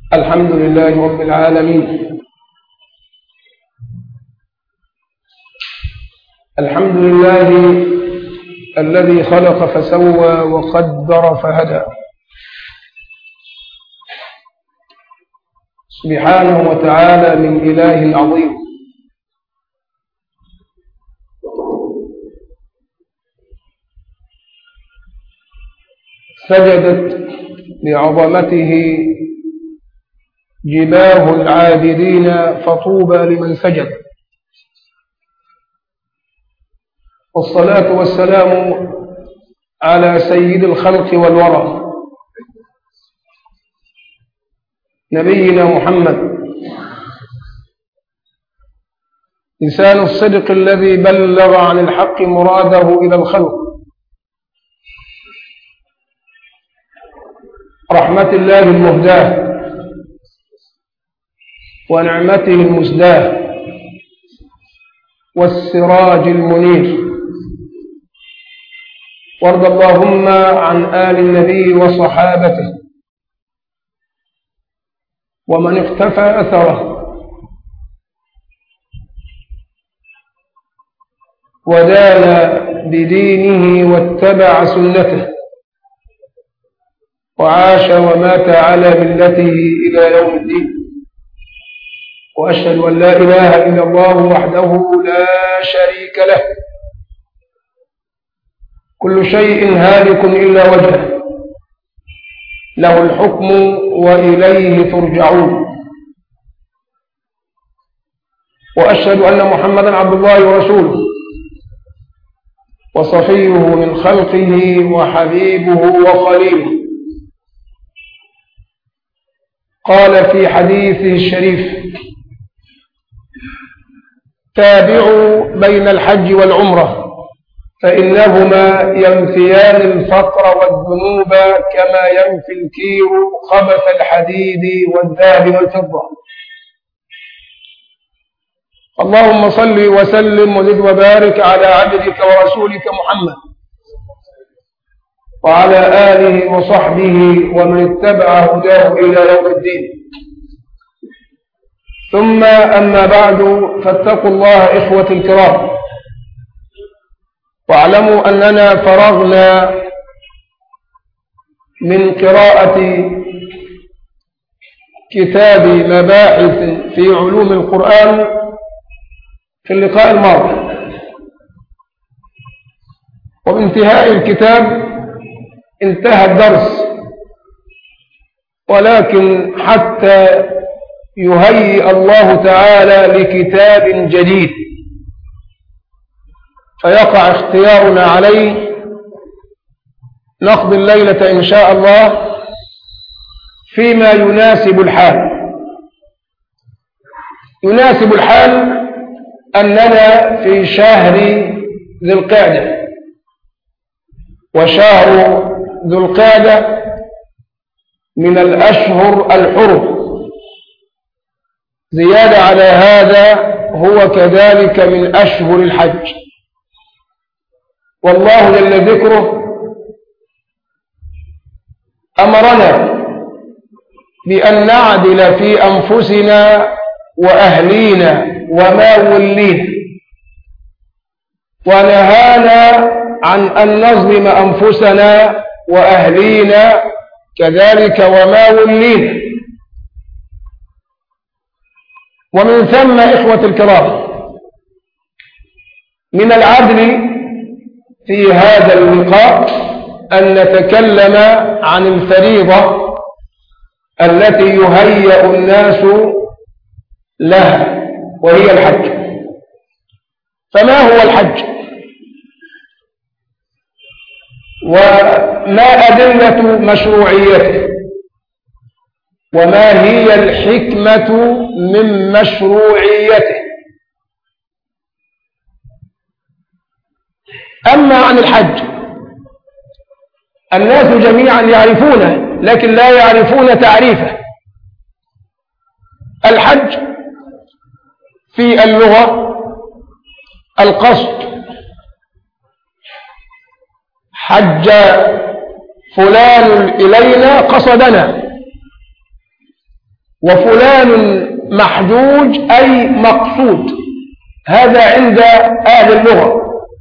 الحمد لله رب العالمين. الحمد لله الذي خلق فسوى وقدر فهدى، سبحانه وتعالى من إله عظيم. سجدت لعظمته جباه العابدين فطوبى لمن سجد، والصلاة والسلام على سيد الخلق والورى نبينا محمد، لسان الصدق الذي بلغ عن الحق مراده إلى الخلق، رحمة الله المهداة ونعمته المسداة والسراج المنير. وارض اللهم عن آل النبي وصحابته ومن اقتفى أثره ودان بدينه واتبع سنته وعاش ومات على ملته إلى يوم الدين. وأشهد أن لا إله إلا الله وحده لا شريك له، كل شيء هالك إلا وجهه، له الحكم وإليه ترجعون. وأشهد أن محمدا عبد الله ورسوله وصفيه من خلقه وحبيبه وخليله. قال في حديثه الشريف: تابعوا بين الحج والعمرة فإنهما ينفيان الفقر والذنوب كما ينفي الكير خبث الحديد والذهب والفضة. اللهم صل وسلم وزد وبارك على عبدك ورسولك محمد وعلى آله وصحبه ومن اتبع هداه إلى يوم الدين. ثم أما بعد، فاتقوا الله إخوة الكرام، واعلموا أننا فرغنا من قراءة كتاب مباحث في علوم القرآن في اللقاء الماضي، وبانتهاء الكتاب انتهى الدرس، ولكن حتى يهيئ الله تعالى لكتاب جديد فيقع اختيارنا عليه، نقضي الليلة إن شاء الله فيما يناسب الحال. يناسب الحال أننا في شهر ذي القعدة، وشهر ذو القعدة من الأشهر الحرم، زيادة على هذا هو كذلك من أشهر الحج. والله جل ذكره أمرنا بأن نعدل في أنفسنا وأهلينا وما ولينا، ونهانا عن أن نظلم أنفسنا وأهلينا كذلك وما ولينا. ومن ثم إخوة الكرام، من العدل في هذا اللقاء أن نتكلم عن الفريضة التي يهيأ الناس لها، وهي الحج. فما هو الحج؟ وما أدلة مشروعيته؟ وما هي الحكمة من مشروعيته؟ أما عن الحج، الناس جميعا يعرفونه لكن لا يعرفون تعريفه. الحج في اللغة القصد. حج فلان إلينا قصدنا، وفلان محجوج أي مقصود، هذا عند أهل اللغة.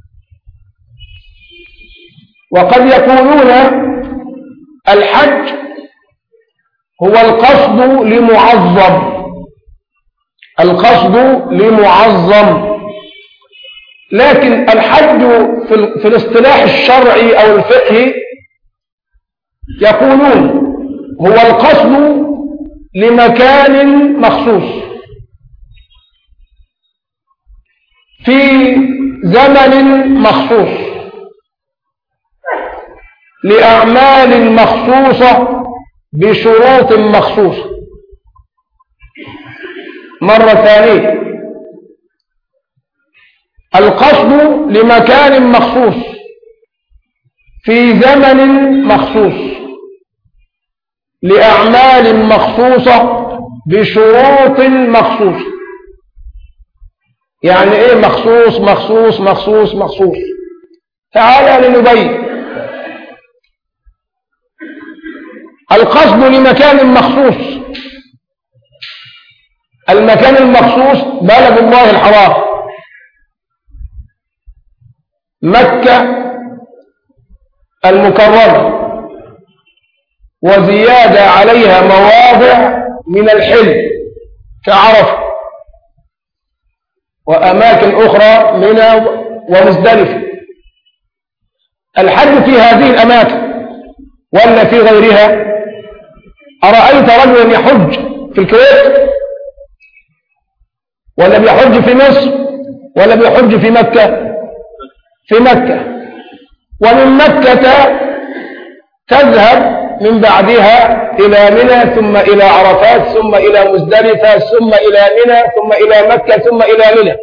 وقد يقولون الحج هو القصد لمعظم، القصد لمعظم، لكن الحج في الاصطلاح الشرعي أو الفقهي يقولون هو القصد لمكان مخصوص في زمن مخصوص لأعمال مخصوصة بشروط مخصوصة. مرة ثانية، القصد لمكان مخصوص في زمن مخصوص لأعمال مخصوصة بشروط مخصوصة. يعني ايه مخصوص مخصوص مخصوص مخصوص؟ تعالى لنبين. القصد لمكان مخصوص، المكان المخصوص بلد الله الحرام، مكة المكرمة، وزيادة عليها مواضع من الحل كعرفة وأماكن أخرى منى ومزدلفة. الحج في هذه الأماكن ولا في غيرها؟ أرأيت رجلا يحج في الكويت ولا بيحج في مصر ولا بيحج في مكة؟ في مكة. ومن مكة تذهب من بعدها إلى منى ثم إلى عرفات ثم إلى مزدلفة ثم إلى منى ثم إلى مكة ثم إلى منى.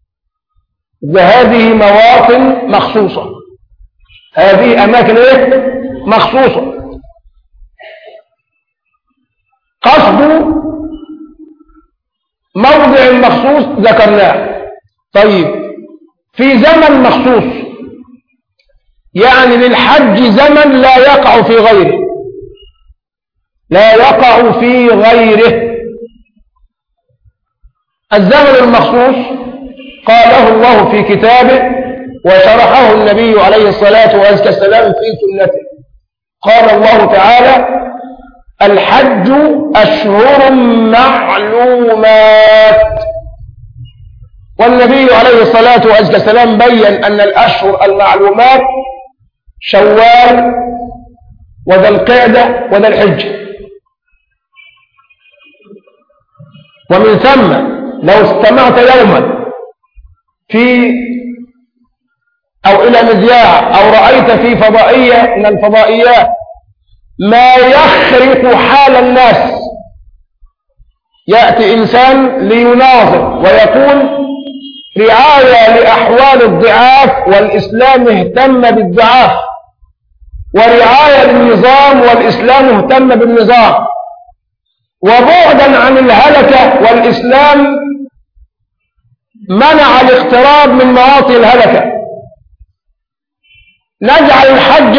وهذه مواطن مخصوصة، هذه أماكن مخصوصة. قصد موضع مخصوص ذكرناه. طيب في زمن مخصوص، يعني للحج زمن لا يقع في غيره، لا يقع في غيره. الزمن المخصوص قاله الله في كتابه وشرحه النبي عليه الصلاة والسلام في سنته. قال الله تعالى: الحج أشهر معلومات. والنبي عليه الصلاة والسلام بين أن الأشهر المعلومات شوال وذا القعدة وذا الحجة. ومن ثم لو استمعت يوما في أو إلى مذياع أو رأيت في فضائية من الفضائيات ما يخرق حال الناس، يأتي إنسان ليناظر ويقول رعاية لأحوال الضعاف والإسلام اهتم بالضعاف، ورعاية للنظام والإسلام اهتم بالنظام، وبعدا عن الهلكة والإسلام منع الاقتراب من مواطن الهلكة. نجعل الحج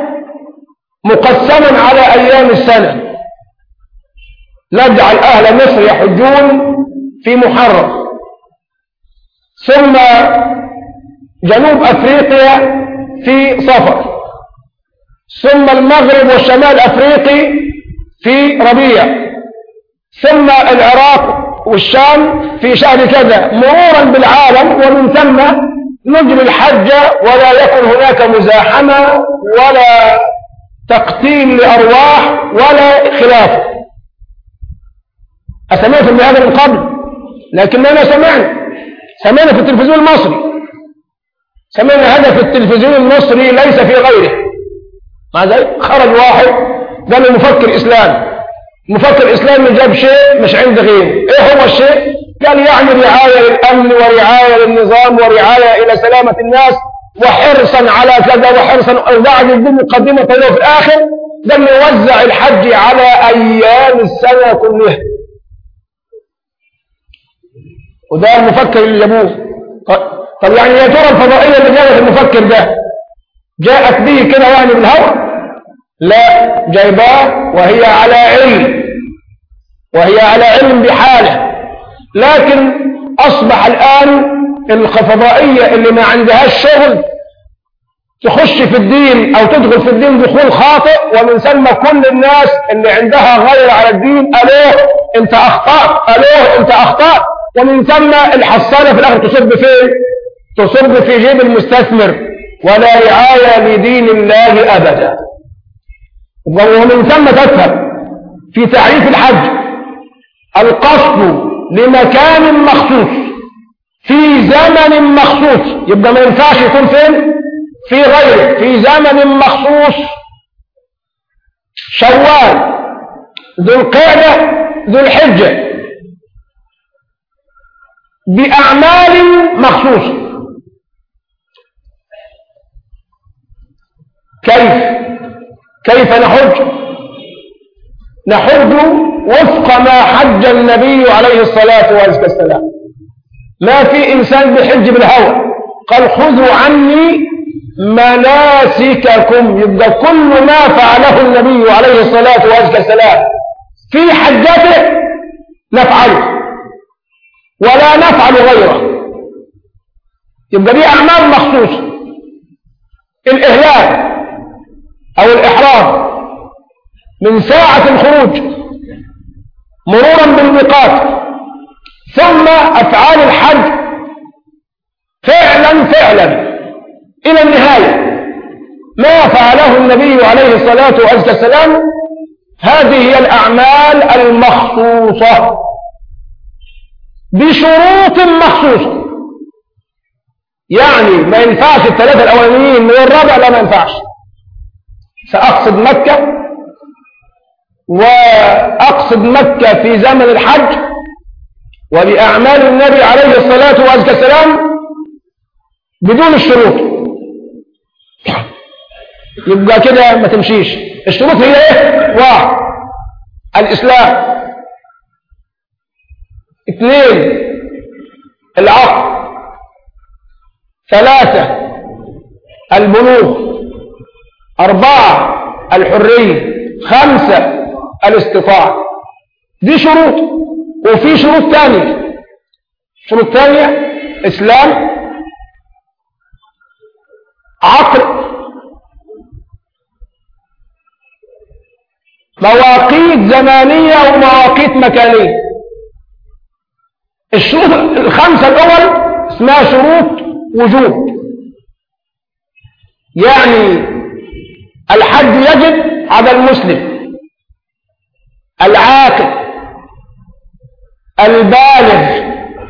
مقسما على أيام السنة، نجعل أهل مصر يحجون في محرم، ثم جنوب أفريقيا في صفر، ثم المغرب والشمال أفريقي في ربيع، ثم العراق والشام في شهر كذا، مرورا بالعالم. ومن ثم نجري الحج ولا يكون هناك مزاحمة ولا تقتيل لأرواح ولا خلاف. أسمعتم بهذا من قبل، لكننا سمعنا في التلفزيون المصري، سمعنا هذا في التلفزيون المصري ليس في غيره. ماذا؟ خرج واحد قال المفكر إسلامي، مفكر إسلامي جاب شيء مش عند غيره. إيه هو الشيء؟ قال يعني رعاية للأمن ورعاية للنظام ورعاية إلى سلامة الناس وحرصا على كذا وحرصا، وقاعد يقول مقدمة طويلة. في الآخر قال يوزع الحج على أيام السنة كلها. وده المفكر اللي جابوه. طب يعني يا ترى الفضائية اللي جابت المفكر ده جاءت به كده يعني بالهوى؟ لا، جايباه وهي على علم وهي على علم بحاله، لكن أصبح الآن الفضائية اللي ما عندهاش شغل تخش في الدين أو تدخل في الدين دخول خاطئ، ومن ثم كل الناس اللي عندها غير على الدين ألوه أنت أخطأت، ألوه أنت أخطأت، ومن ثم الحصالة في الآخر تصب فين؟ تصب في جيب المستثمر، ولا رعاية لدين الله أبدا. ومن ثم تفهم في تعريف الحج القصد لمكان مخصوص في زمن مخصوص، يبقى ما ينفعش يكون فين؟ في غيره، في زمن مخصوص، شوال، ذو القعدة، ذو الحجة، بأعمال مخصوصة. كيف نحج؟ نحج وفق ما حج النبي عليه الصلاة والسلام. ما في إنسان بحج بالهوى، قال خذوا عني مناسككم، يبقى كل ما فعله النبي عليه الصلاة والسلام في حجته نفعله ولا نفعل غيره، يبقى دي أعمال مخصوصة. الإهلال أو الإحرام من ساعة الخروج مرورا بالميقات، ثم أفعال الحج فعلا إلى النهاية ما فعله النبي عليه الصلاة والسلام، هذه هي الأعمال المخصوصة بشروط مخصوصة. يعني ما ينفعش الثلاثة الأولانيين من الرابع، لا ما ينفعش. سأقصد مكة وأقصد مكة في زمن الحج وبأعمال النبي عليه الصلاة والسلام بدون الشروط، يبقى كده ما تمشيش. الشروط هي ايه؟ 1 الإسلام، 2 العقل، 3 البلوغ، 4 الحرية، 5 الاستطاعة. دي شروط. وفي شروط ثانية، شروط ثانية: إسلام، عقل، مواقيت زمانية ومواقيت مكانية. الشروط ال5 الأول اسمها شروط وجوب، يعني الحج يجب على المسلم العاقل البالغ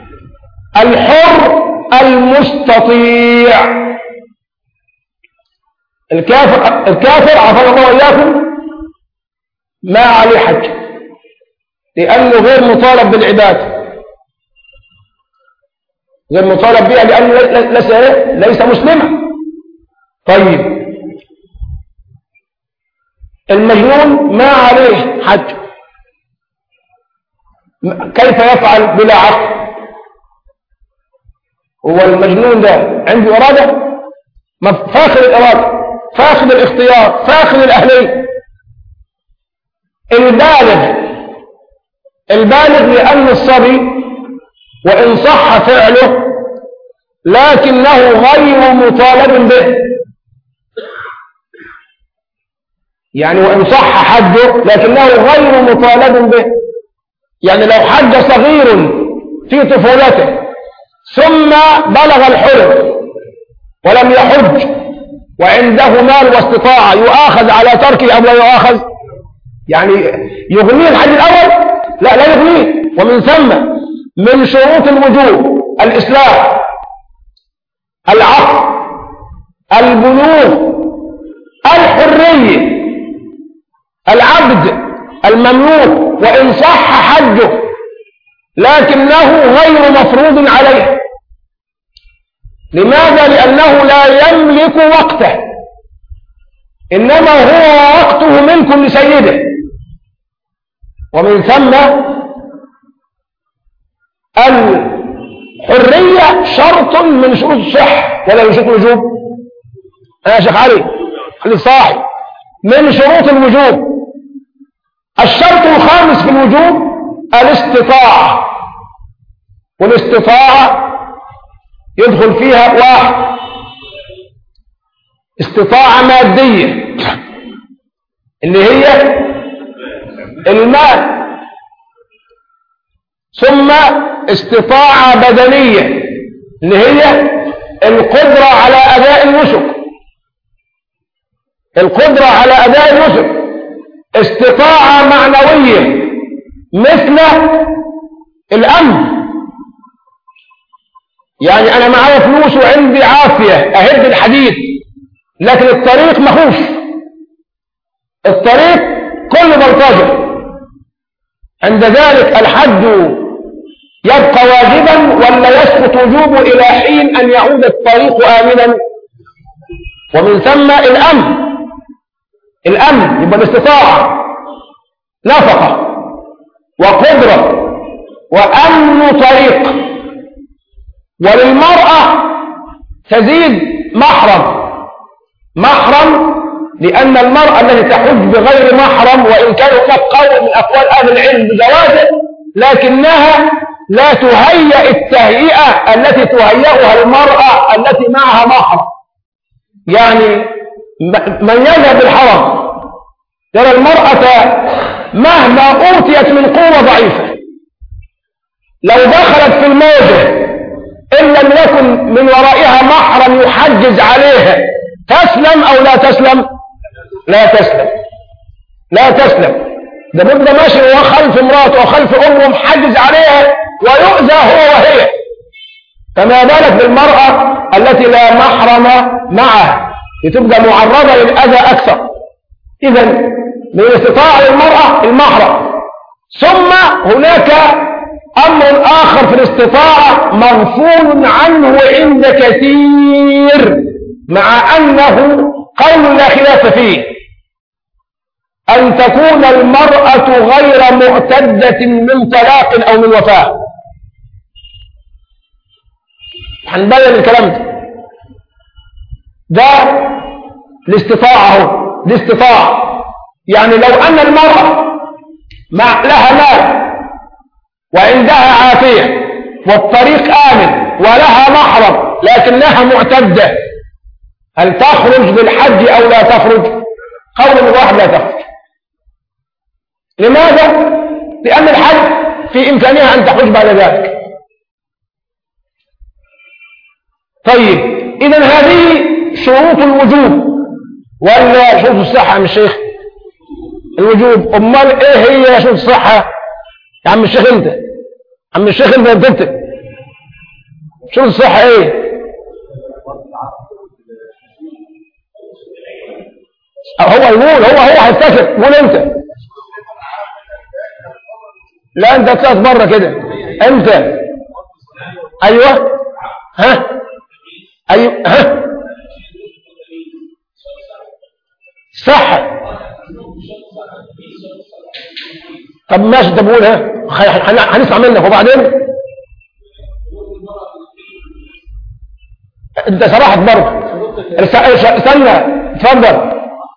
الحر المستطيع. الكافر عفوا الله وإياكم ما عليه حج، لأنه غير مطالب بالعبادة، غير مطالب بها لأنه ليس مسلما. طيب المجنون ما عليه حج، كيف يفعل بلا عقل؟ هو المجنون ده عنده إرادة؟ فاقد الإرادة، فاقد الاختيار، فاقد الأهلية. البالغ لأن الصبي وإن صح فعله لكنه غير مطالب به، يعني وإن صح حجه لكنه غير مطالب به. يعني لو حج صغير في طفولته ثم بلغ الحلم ولم يحج وعنده مال واستطاعة، يؤاخذ على تركه أم لا يؤاخذ؟ يعني يغنيه الحج الأول؟ لا يغنيه. ومن ثم من شروط الوجوب الإسلام، العقل، البلوغ، الحرية، العبد المملوك وإن صح حجه لكنه غير مفروض عليه. لماذا؟ لأنه لا يملك وقته، إنما هو وقته ملك لسيده. ومن ثم الحرية شرط من شروط الصحة ولا من شروط الوجوب؟ يا شيخ علي خليك صاحي. من شروط الوجوب. الشرط الخامس في الوجوب الاستطاعة، والاستطاعة يدخل فيها واحد استطاعة مادية اللي هي المال، ثم استطاعة بدنية اللي هي القدرة على أداء النسك، القدرة على أداء النسك. استطاعة معنوية مثل الأمن، يعني أنا معايا فلوس وعندي عافية أهد الحديد، لكن الطريق مخوف، الطريق كله بلطجة، عند ذلك الحد يبقى واجبا ولا يسقط وجوبه إلى حين أن يعود الطريق آمنا. ومن ثم الأمن يبقى باستطاعة، نفقة وقدرة وأمن طريق. وللمرأة تزيد محرم، لأن المرأة التي تحج بغير محرم، وإن كان هناك قول من أقوال أهل العلم بجوازه، لكنها لا تهيئ التهيئة التي تهيئها المرأة التي معها محرم. يعني من يذهب بالحرم ترى المرأة مهما أوتيت من قوة ضعيفة، لو دخلت في الموجة إن لم يكن من ورائها محرم يحجز عليها، تسلم أو لا تسلم؟ لا تسلم. ده بده ماشي هو خلف امراته وخلف أمه محجز عليها ويؤذى هو وهي، فما بالك بالمرأة التي لا محرم معها، بتبقى معرضة للأذى أكثر. إذا من الاستطاعة للمرأة المحرم. ثم هناك أمر آخر في الاستطاعة مغفول عنه عند كثير، مع أنه قول لا خلاف فيه، أن تكون المرأة غير معتدة من طلاق أو من وفاة. هنبين الكلام ده الاستطاعة. يعني لو أن المرأة لها مال وعندها عافية والطريق آمن ولها محرم لكنها معتدة، هل تخرج بالحج أو لا تخرج؟ قول واحد لا تخرج. لماذا؟ لأن الحج في إمكانها أن تخرج بعد ذلك. طيب، إذن هذه شروط الوجوب ولا شروط الصحة يا الشيخ؟ الوجوب. أمال إيه هي شروط الصحة يا عم الشيخ؟ أنت بتكتب شروط الصحة إيه؟ هو يقول، هو هيفتكر. قول أنت. لا أنت ثلاث مرة كده. أنت أيوه. أيوه. صح. طب ماشي، طب قول. هنسمع منك وبعدين انت سرحت برضه. استنى، اتفضل.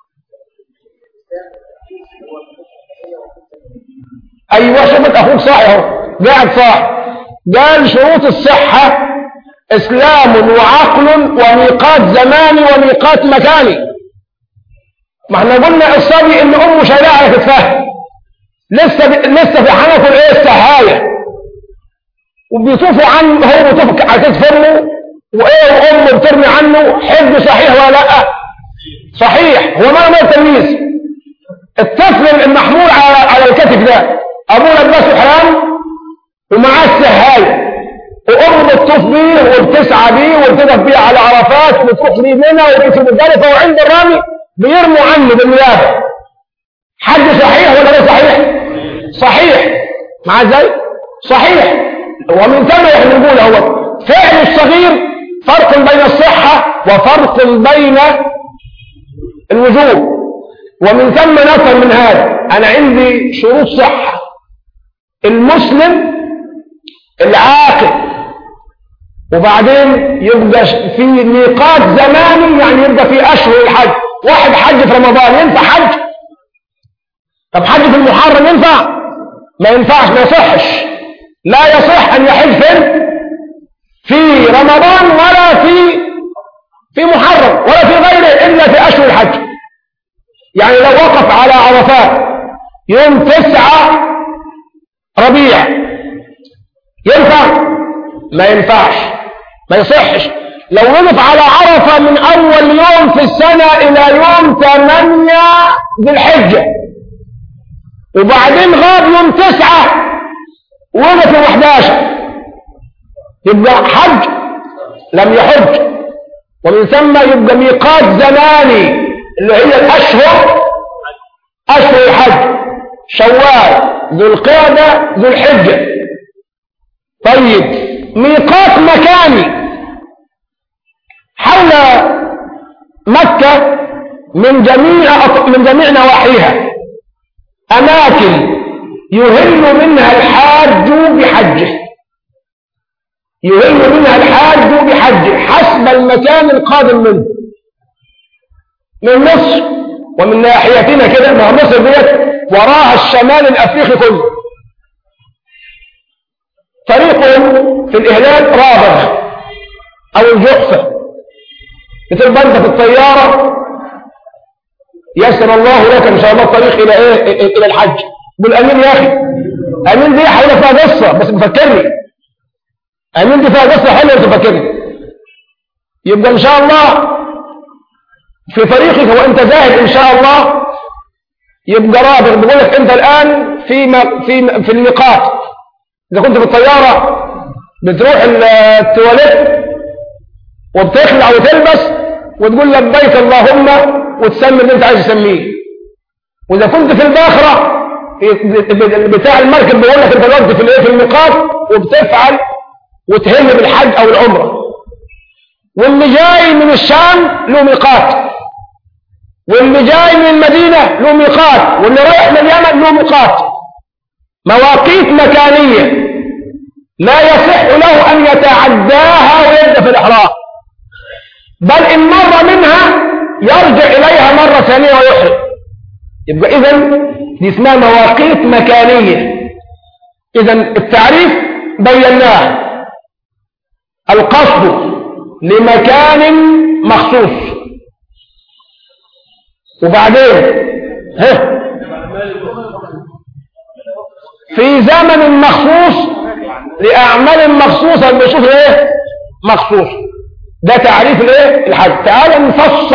ايوه، شوفت اخوك صاحي اهو، قاعد صاحي. قال شروط الصحة اسلام وعقل وميقات زماني وميقات مكاني. ما احنا قلنا الصبي ان امه شايلاه على كتفها، لسه في حنكه الايه السهايه، وبيطوفوا عنه، هو بيطوف على كتف امه وامه بترمي عنه. حفظ صحيح ولا لا؟ صحيح. هو ما التمييز؟ الطفل المحمول على الكتف ده ابوه لبسه حرام ومعاه السهايه، وامه بتطوف بيه وبتسعى بيه وبتقف بيه على عرفات وبتروح بيه منى وبيجي مزدلفه، وعند الرامي بيرموا عنه بالنيابه. حد صحيح ولا غير صحيح؟ صحيح. مع ازاي؟ صحيح. ومن ثم احنا نقول هو فعل الصغير فرق بين الصحة وفرق بين الوجوب. ومن ثم نفهم من هذا انا عندي شروط صحة: المسلم العاقل، وبعدين يبقى في ميقات زماني، يعني يبقى في اشهر الحج. واحد حج في رمضان ينفع حج؟ طب حج في المحرم ينفع؟ ما ينفعش، ما يصحش، لا يصح أن يحج في رمضان ولا في محرم ولا في غيره إلا في أشهر الحج. يعني لو وقف على عرفات يوم 9 ربيع ينفع؟ ما ينفعش، ما يصحش. لو وقف على عرفة من أول يوم في السنة إلى يوم 8 ذي الحجة وبعدين غاب يوم 9 وقف يوم 11 يبقى حج؟ لم يحج. ومن ثم يبقى ميقات زماني اللي هي الأشهر، أشهر الحج، شوال، ذو القعدة، ذو الحجة. طيب ميقات مكاني حول مكة من جميع نواحيها، أماكن يهل منها الحاج بحجه، يهل منها الحاج بحجه حسب المكان القادم منه. من مصر ومن ناحيتنا كده، ما مصر ديت وراها الشمال الأفريقي كله، طريقهم في الإهلال رابغ أو الجحفة، بتبقى أنت في الطيارة يسر الله لك إن شاء الله الطريق إلى الحج. قول أمين يا أخي، أمين دي حول فيها قصة بس مفكرني، أمين دي فيها قصة حلوة تفكرني. يبقى إن شاء الله في طريقك وأنت ذاهب إن شاء الله يبقى رابغ، بيقول لك أنت الآن في الميقات. إذا كنت في الطيارة بتروح التواليت وبتخلع وتلبس وتقول لبيك اللهم وتسمي اللي انت عايز تسميه. واذا كنت في الباخرة بتاع المركب بيقول لك انت دلوقتي في الميقات وبتفعل وتهل بالحج او العمرة. واللي جاي من الشام له ميقات، واللي جاي من المدينة له ميقات، واللي رايح من اليمن له ميقات. مواقيت مكانية لا يصح له ان يتعداها ويبدأ في الاحرام، بل إن مر منها يرجع إليها مرة ثانية ويحرم. يبقى إذن دي اسمها مواقيت مكانية. إذن التعريف بيناه، القصد لمكان مخصوص، وبعدين في زمن مخصوص لأعمال مخصوصة بشوف مخصوص. ده تعريف الحج. تعال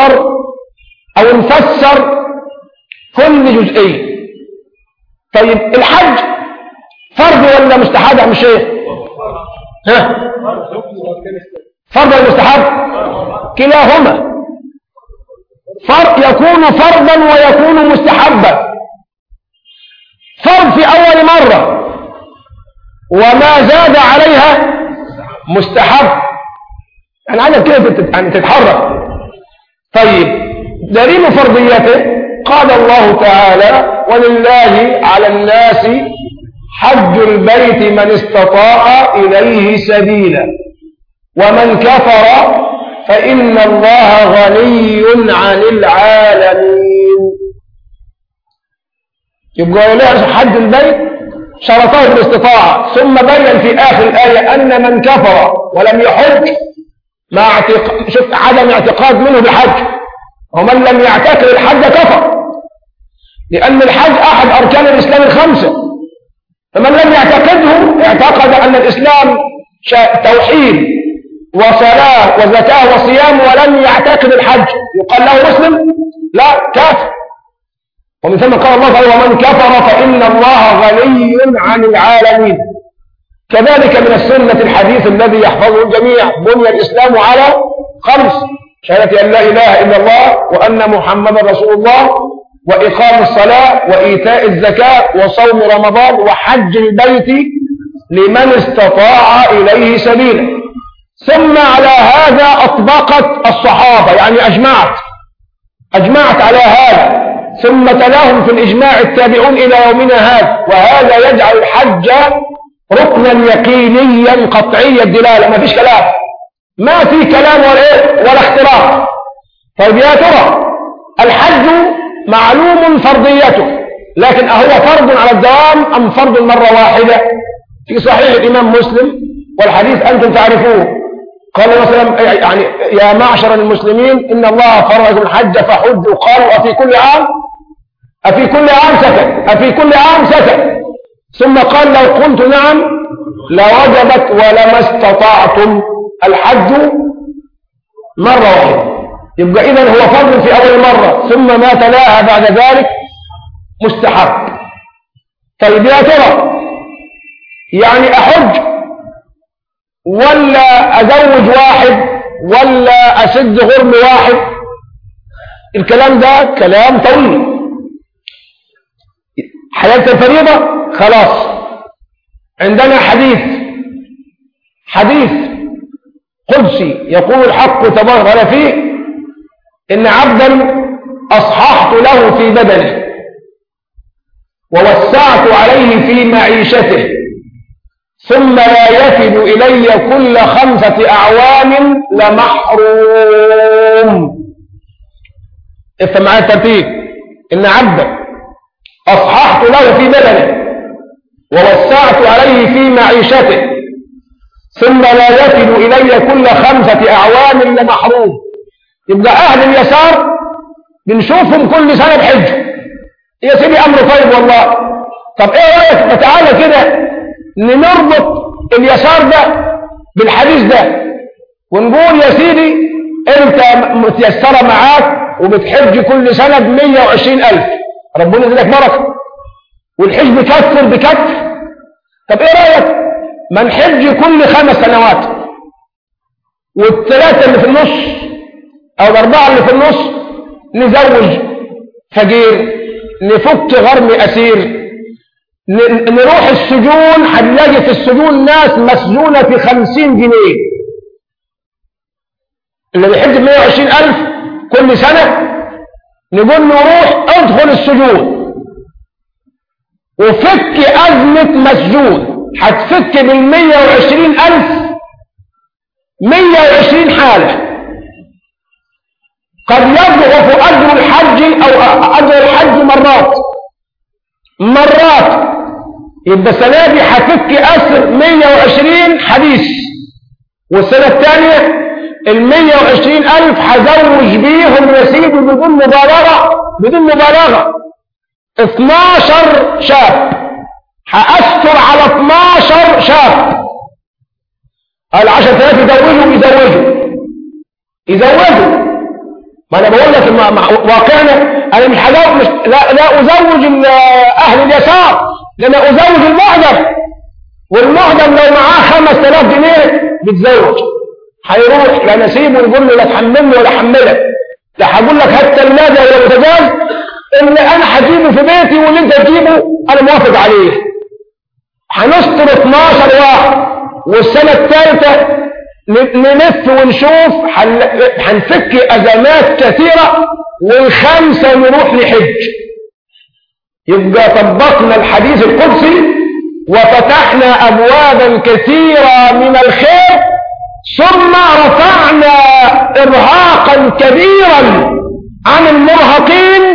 نفسر كل جزئية. طيب الحج فرض ولا مستحب؟ مش فرض ولا مستحب؟ كلاهما يكون فرضا ويكون مستحبا. فرض في أول مرة وما زاد عليها مستحب. أنا عايزك كده يعني تتحرك. طيب دليل فرضيته قال الله تعالى ولله على الناس حج البيت من استطاع إليه سبيلا ومن كفر فإن الله غني عن العالمين. يبقى له حج البيت شرطه بالاستطاعة، ثم بين في آخر الآية أن من كفر ولم يحج مع عدم اعتقاد منه بالحج، ومن لم يعتقد الحج كفر، لأن الحج أحد أركان الإسلام الخمسة، فمن لم يعتقده اعتقد أن الإسلام توحيد وصلاة وزكاة وصيام ولم يعتقد الحج، يقال له مسلم؟ لا، كافر. ومن ثم قال الله تعالى ومن كفر فإن الله غني عن العالمين. كذلك من السنة الحديث الذي يحفظه الجميع بني الإسلام على 5: شهادة أن لا إله إلا الله وأن محمد رسول الله، وإقام الصلاة، وإيتاء الزكاة، وصوم رمضان، وحج البيت لمن استطاع إليه سبيلا. ثم على هذا أطبقت الصحابة، يعني أجمعت على هذا، ثم تلاهم في الإجماع التابعون إلى يومنا هذا. وهذا يجعل الحج ركنا يقينيا قطعي الدلالة، ما فيش كلام، ما في كلام ولا اختلاف. طيب يا ترى الحج معلوم فرضيته لكن أهو فرض على الدوام أم فرض مرة واحدة؟ في صحيح الإمام مسلم والحديث أنتم تعرفوه، قال مثلا يعني يا معشر المسلمين إن الله فرض الحج فحجوا، قالوا أفي كل عام؟ أفي كل عام سكت، أفي كل عام سكت، ثم قال لو قلت نعم لوجبت ولما استطعتم، الحج مرة واحدة، يبقى إذن هو فرض في أول مرة ثم ما تلاها بعد ذلك مستحب. طيب يا ترى يعني أحج ولا أزوج واحد ولا أسد غرم واحد؟ الكلام ده كلام طويل. حياة الفريضة خلاص عندنا حديث قدسي يقول الحق تبارك وتعالى فيه إن عبدا أصححت له في بدنه ووسعت عليه في معيشته ثم لا يفد إلي كل 5 أعوام لمحروم. افهم معايا الترتيب. إن عبدا أصححت له في بدنه ووسعت عليه في معيشته ثم لا يفد إلي كل 5 أعوام لمحروم. يبقى أهل اليسار بنشوفهم كل سنة بحج، يا سيدي أمر طيب والله. طب إيه رأيك تعالى كده نربط اليسار ده بالحديث ده ونقول يا سيدي أنت متيسرة معاك وبتحج كل سنة ب120,000، ربنا يزيدك بركة، والحج بكثر. طب إيه رأيك ما نحج كل 5 سنوات، وال3 اللي في النص أو ال4 اللي في النص نزوج فقير، نفك غرم أسير، نروح السجون، هنلاقي في السجون ناس مسجونة في 50 جنيه. اللي بيحج ب120,000 كل سنة نقول له روح ادخل السجون وفك أزمة مسجون، هتفك بال120,000 120 حالة. قد يضعف أجر الحج أو أجر الحج مرات. يبقى السنة دي هتفك أسر 120 حديث، والسنة الثانية ال120,000 هزوج بيهم يا سيدي بدون مبالغة 12 شاب، هأستر على 12 شاب. ال10,000 يزوجوا. ما أنا بقول لك واقعنا، أنا مش لا أزوج أهل اليسار، لما أزوج والمعدم لو معاه 5,000 جنيه بتزوج، هيروح لا نسيبه يقول له لا تحملني ولا حملك، لا هقول لك هات ثلاجة ولا بوتاجاز، اللي أنا هجيبه في بيتي واللي أنت تجيبه أنا موافق عليه. هنستر 12 واحد، والسنة الثالثة نلف ونشوف هنفك أزمات كثيرة، وال5 نروح نحج. يبقى طبقنا الحديث القدسي وفتحنا أبوابا كثيرة من الخير، ثم رفعنا إرهاقا كبيرا عن المرهقين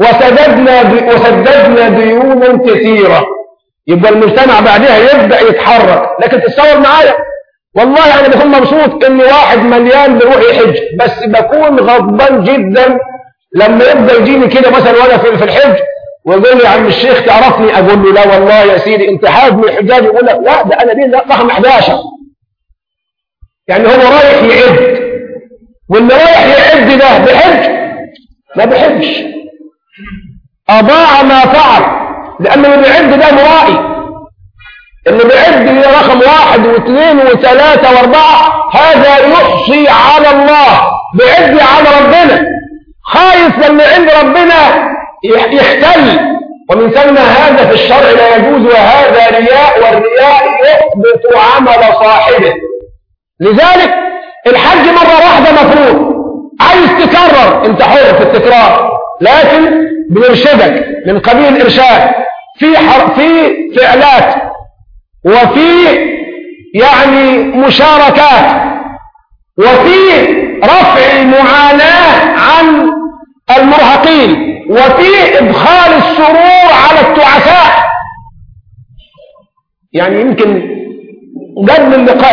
وسددنا ديونا كثيرة. يبقى المجتمع بعدها يبدأ يتحرك. لكن تتصور معايا والله أنا بكون مبسوط إن واحد مليان بيروح يحج، بس بكون غضبان جدا لما يبدأ يجيني كده مثلا وأنا في الحج ويقول لي يا عم الشيخ تعرفني، أقول له لا والله يا سيدي أنت حاج من الحجاج، يقول لك لا ده أنا دي رقم 11. يعني هو رايح يعد، واللي رايح يعد ده بحج؟ ما بحجش، أضاع ما فعل، لأن اللي بيعد ده مرائي. اللي بيعد رقم 1 و2 و3 و4 هذا يحصي على الله، بيعد على ربنا، خايف لما عند ربنا يختل. ومن ثم هذا في الشرع لا يجوز، وهذا رياء، والرياء يحبط عمل صاحبه. لذلك الحج مرة واحدة مفروض، عايز تكرر انت حر في التكرار، لكن بنرشدك من قبيل الإرشاد في فعلات وفي يعني مشاركات وفي رفع المعاناة عن المرهقين، وفيه إدخال السرور على التعساء. يعني يمكن قبل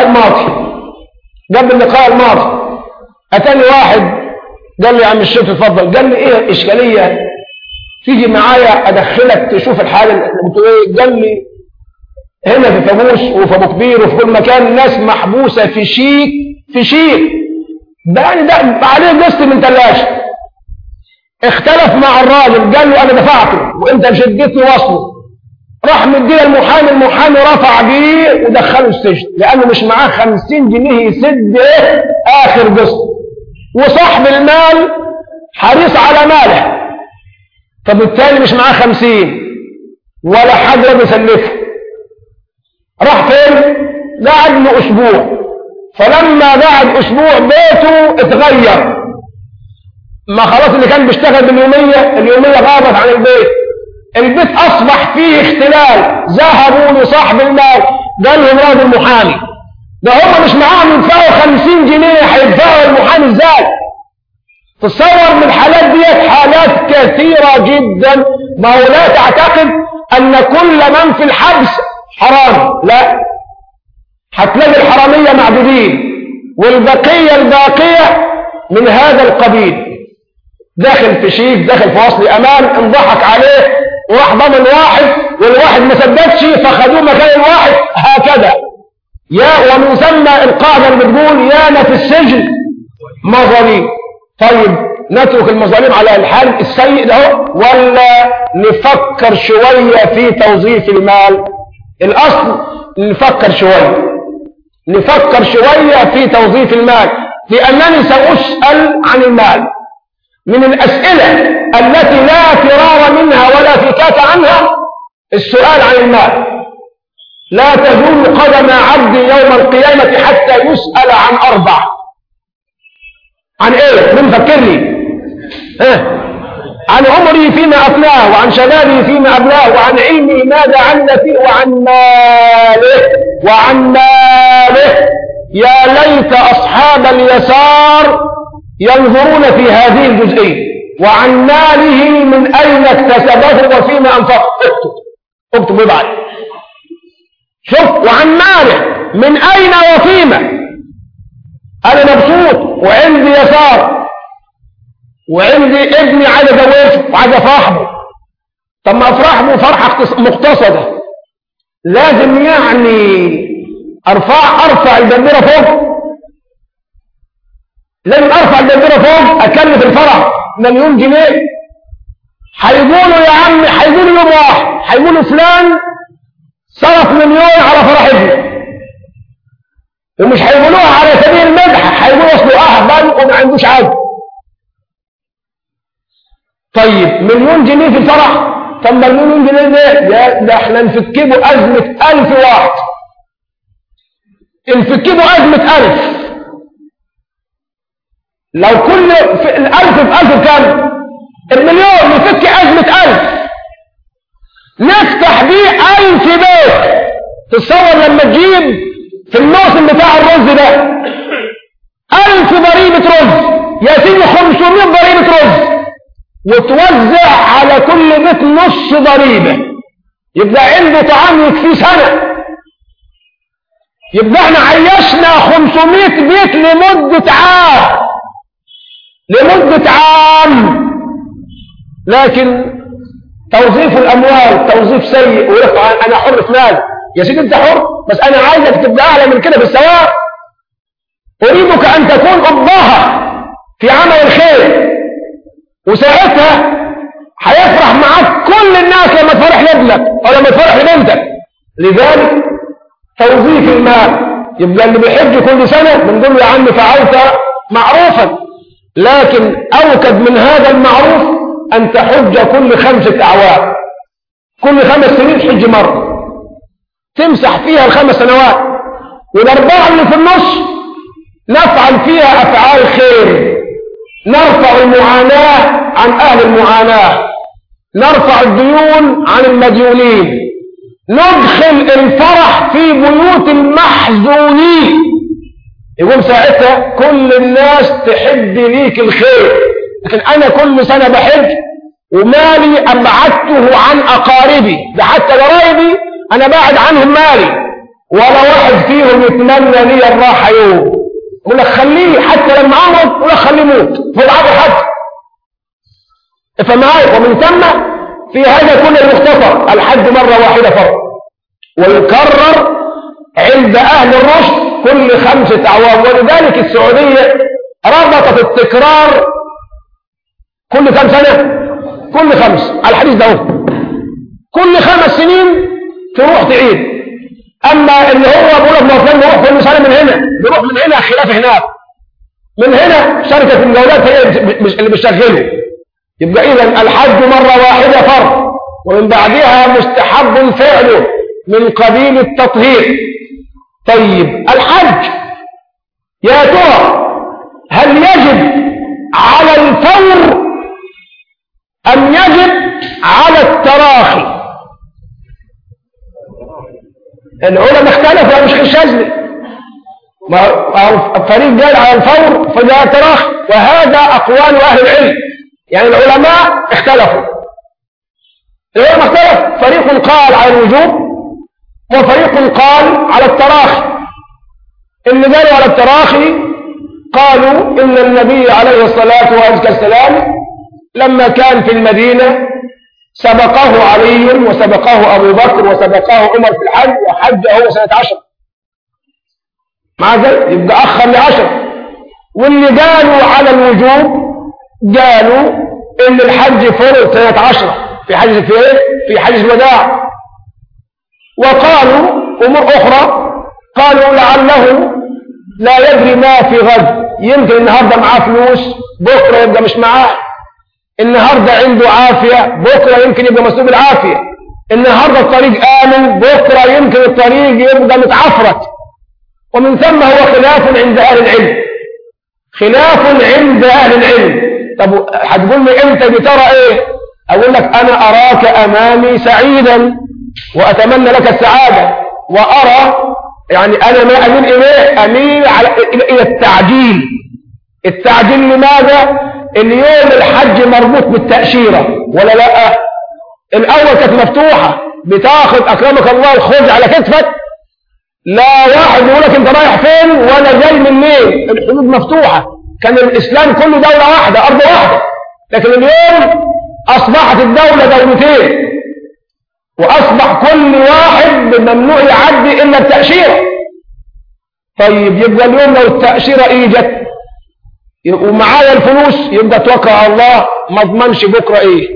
اللقاء الماضي أتاني واحد قال لي يا عم الشيخ اتفضل، قال لي ايه إشكالية تيجي معايا أدخلك تشوف الحالة. قلت له قال لي هنا في فاموس وفي أبو كبير وفي كل مكان ناس محبوسة في شيك بقى ده عليه قسط من تلاجة. اختلف مع الراجل، قال له أنا دفعته وأنت مش اديتني وصله، راح مديه المحامي رفع بيه ودخله السجن لأنه مش معاه 50 جنيه يسد آخر قسط، وصاحب المال حريص على ماله، فبالتالي مش معاه 50 ولا حد راضي يسلفه. راح فين؟ قعد له أسبوع، فلما قعد أسبوع بيته اتغير. ما خلاص اللي كان بيشتغل اليومية غابت عن البيت أصبح فيه اختلال. ذهبوا لصاحب المال قال لهم راضي المحامي ده هم مش معاهم يدفعوا 50 جنيه، هيدفعوا المحامي ازاي؟ تصور من الحالات ديت حالات كثيرة جدا. ما هو لا تعتقد أن كل من في الحبس حرام، لا، هتلاقي الحرامية معدودين والبقية الباقية من هذا القبيل. داخل في شيك، داخل في وصل أمان، انضحك عليه وراح ضمن واحد والواحد ما سددش فخدوه مكان الواحد، هكذا. ومن ثم القاعدة اللي بتقول يانا في السجن مظالم. طيب نترك المظالم على الحال السيء ده ولا نفكر شوية في توظيف المال؟ الأصل نفكر شوية في توظيف المال، لأنني سأسأل عن المال. من الأسئلة التي لا فرار منها ولا فكاك عنها السؤال عن المال. لا تزول قدم عبد يوم القيامة حتى يسأل عن 4. عن ايه؟ من فكرني؟ عن عمري فيما أفناه، وعن شبابي فيما أبلاه، وعن علمي ماذا عمل فيه، وعن ماله. يا ليت أصحاب اليسار ينظرون في هذه الجزئية. وعن ماله من أين اكتسبه وفيما أنفقه. اكتب وابعد. شوف، وعن ماله من أين وفيما. أنا مبسوط وعندي يسار وعندي ابني عايز أزوجه وعايز أفرحه. طب ما أفرحه فرحة مقتصدة، لازم يعني أرفع البنديرة فوق. لازم أرفع البنديرة فوق، أكلف الفرح 1,000,000 جنيه. هيقولوا يا عم، هيقولوا يوم واحد هيقولوا فلان صرف 1,000,000 على فرح ابنه، ومش هيقولوها على سبيل المدح، هيقولوا اصله اهبل وما عندوش عقل. طيب 1,000,000 جنيه في الفرح، طب 1,000,000 جنيه ده احنا نفكبه أزمة 1000 واحد، نفكبه أزمة 1000. لو كل 1000 في 1000 كام؟ 1,000,000 نفك أزمة 1000، نفتح بيه 1000 بيت. تصور لما تجيب في الموسم بتاع الرز ده 1000 ضريبة رز، يا سيدي 500 ضريبة رز، وتوزع على كل بيت نص ضريبة، يبقى عنده طعام يكفيه سنة. يبقى احنا عيشنا 500 بيت لمدة عام. لكن توظيف الأموال توظيف سيء، ويقول أنا حر في مال. يا سيدي أنت حر، بس أنا عايزك تبقى أعلى من كده بالسواء. أريدك أن تكون أباها في عمل الخير، وساعتها هيفرح معك كل الناس لما تفرح لابنك أو لما تفرح لبنتك. لذلك توظيف المال، يبقى اللي بيحج كل سنة بنقول له يا عم فعلت معروفا، لكن أوكد من هذا المعروف أن تحج كل 5 أعوام، كل 5 سنين حج مرة، تمسح فيها ال5 سنوات، وال4 اللي في النص نفعل فيها أفعال خير، نرفع المعاناة عن أهل المعاناة، نرفع الديون عن المديونين، ندخل الفرح في بيوت المحزونين. يقول ساعتها كل الناس تحب ليك الخير، لكن أنا كل سنة بحج ومالي أبعدته عن أقاربي، ده حتى قرايبي أنا بعد عنهم مالي، ولا واحد فيهم يتمنى لي الراحة يوم. يقول لك خليه حتى لما أمرض، يقول لك خليه يموت في العقل حتى. فمعاي ومن ثم في هذا كل المختصر الحج مرة واحدة فقط، ويكرر عند أهل الرشد كل 5 أعوام. ولذلك السعودية ربطت التكرار كل كم سنة؟ كل 5. الحديث ده كل 5 سنين تروح تعيد. أما اللي هو بيقول لك مثلا نروح كل سنة من هنا، بيروح من هنا خلاف هناك، من هنا شركة المولات هي اللي بتشغله. يبقى إذا الحج مرة واحدة فرض، ومن بعدها مستحب فعله من قبيل التطهير. طيب الحج يا ترى هل يجب على الفور أم يجب على التراخي؟ العلماء اختلفوا مش الشاذلي، فريق قال على الفور فده تراخي، وهذا أقوال أهل العلم. يعني العلماء اختلفوا، فريق قال على الوجوب وفريق قال على التراخي. اللي قالوا على التراخي قالوا إن النبي عليه الصلاة والسلام لما كان في المدينة سبقه علي وسبقه أبو بكر وسبقه عمر في الحج، وحج هو سنة 10 مع ذلك يبقى أخر ل10. واللي قالوا على الوجوب قالوا إن الحج فرض سنة 10 في حج الوداع. وقالوا أمور أخرى، قالوا لعله لا يدري ما في غد، يمكن النهاردة معاه فلوس بكرة يبقى مش معاه، النهاردة عنده عافية بكرة يمكن يبقى مسلوب العافية، النهاردة الطريق آمن بكرة يمكن الطريق يبقى متعفرت. ومن ثم هو خلاف عند أهل العلم، طب هتقول لي انت بترى ايه؟ اقول لك انا اراك امامي سعيدا واتمنى لك السعادة، وارى يعني انا ما اميل اليه، اميل الى التعجيل. لماذا؟ اليوم الحج مربوط بالتأشيرة ولا لا؟ الاول كانت مفتوحة، بتاخد اكرمك الله الخوذ على كتفك، لا واحد يقول لك انت رايح فين ولا جاي منين، الحدود مفتوحة. كان الاسلام كله دولة واحدة، ارض واحدة. لكن اليوم اصبحت الدولة دولتين، واصبح كل واحد ممنوع يعدي الا التأشيرة. طيب يبقى اليوم لو التأشيرة اجت ومعايا الفلوس يبقى توكل على الله، ما اضمنش بكرة ايه،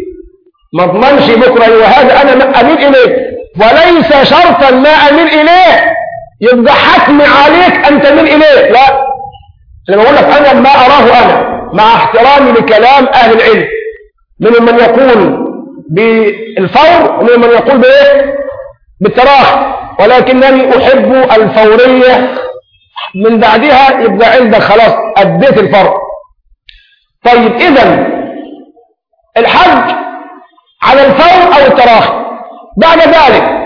وهذا انا اميل اليه، وليس شرطا ما اميل اليه يبقى حتم عليك ان تميل اليه. لا، انا بقول لك انا ما اراه انا، مع احترامي لكلام اهل العلم، منهم من يقول بالفور ومنهم من يقول بايه؟ بالتراخي، ولكنني احب الفورية، من بعدها يبقى عندك خلاص اديت الفرق. طيب اذا الحج على الفور او التراخي. بعد ذلك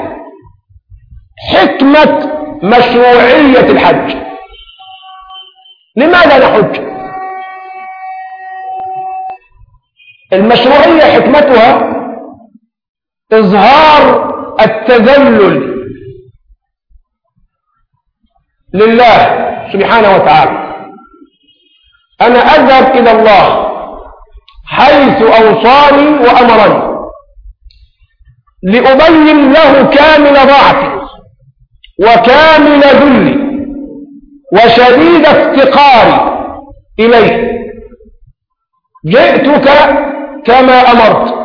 حكمة مشروعية الحج. لماذا نحج؟ المشروعية حكمتها إظهار التذلل لله سبحانه وتعالى. أنا أذهب إلى الله حيث أوصاني وأمرني لأبين له كامل ضعفي وكامل ذلي وشديد افتقاري إليه. جئتك كما أمرت،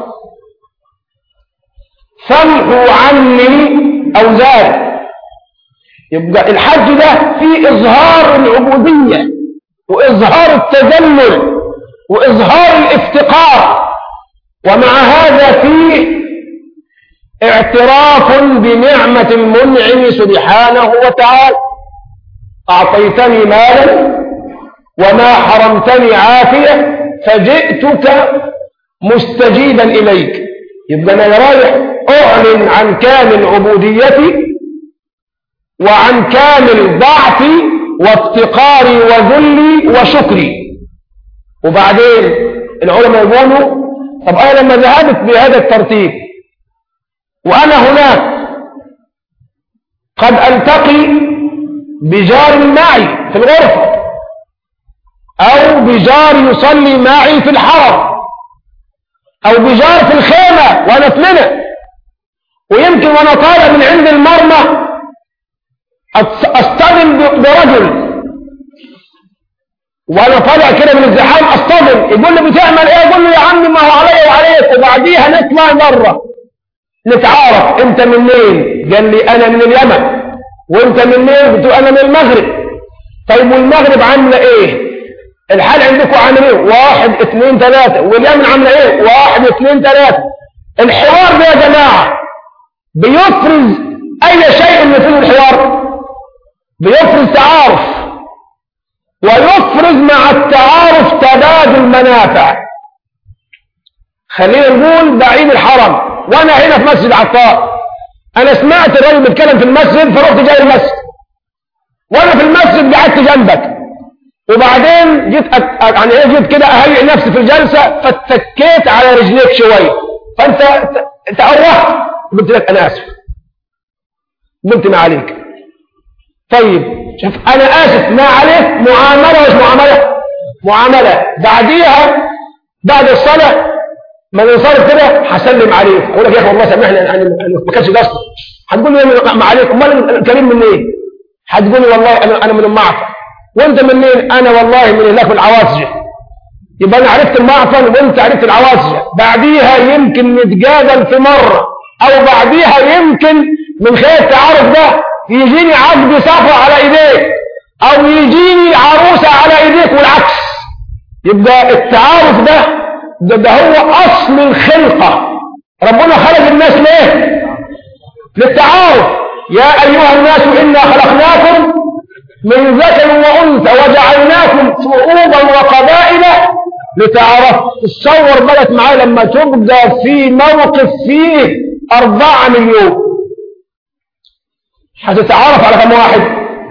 فامحوا عني أوزاري. يبقى الحج ده فيه إظهار العبودية وإظهار التذلل وإظهار الافتقار، ومع هذا فيه اعتراف بنعمة المنعم سبحانه وتعالى. أعطيتني مالا وما حرمتني عافية، فجئتك مستجيبا إليك. يبقى أنا رايح أعلن عن كامل عبوديتي وعن كامل ضعفي وافتقاري وذلي وشكري. وبعدين العلماء يقولوا طب أنا لما ذهبت بهذا الترتيب وأنا هناك قد ألتقي بجار معي في الغرفة أو بجار يصلي معي في الحرم أو بجار في الخيمة وأنا في منى، ويمكن وأنا طالع من عند المرمى أصطدم برجل وأنا طالع كده من الزحام أصطدم، يقول لي بتعمل إيه؟ يقول لي يا عمي ما هو علي وعليك، وبعديها نطلع مرة نتعارف. أنت منين؟ قال لي أنا من اليمن. وأنت منين؟ قلت له أنا من المغرب. طيب والمغرب عاملة إيه؟ الحال عندكم عامل إيه؟ 1 2 3. واليمن عاملة إيه؟ 1 2 3. الحوار ده يا جماعة بيفرز أي شيء من فيه الحوار، بيفرز تعارف، ويفرز مع التعارف تبادل منافع. خلينا نقول بعيد الحرم وانا هنا في مسجد عطار، انا سمعت الراجل بيتكلم في المسجد فرحت جاي المسجد، وانا في المسجد قعدت جنبك، وبعدين جيت يعني ايه جيت كده اهيئ نفسي في الجلسه فاتكيت على رجليك شويه، فانت تأوهت قلت لك انا اسف، قلت ما عليك. طيب شوف انا اسف ما عليك، معامله مش معامله؟ معامله. بعديها بعد الصلاه ما نصرف كده هسلم عليك، اقول لك يا اخي والله سامحني انا ما كانش قصدي. هتقول لي ما عليك، امال الكريم منين؟ إيه؟ هتقول لي والله انا من المعفن. وانت منين؟ انا والله من هناك من العواصجه. يبقى انا عرفت المعفن وانت عرفت العواصجه، بعديها يمكن نتجادل في مره، او بعديها يمكن من خلال التعارف ده يجيني عقد سفر على ايديك، او يجيني عروسه على ايديك والعكس. يبقى التعارف ده هو اصل الخلقه. ربنا خلق الناس ليه؟ للتعارف. يا ايها الناس انا خلقناكم من ذكر وانثى وجعلناكم شعوبا وقبائل لتعارفوا. تصور بالك معايا لما تبقى في موقف فيه 4 مليون، هتتعرف على كم واحد؟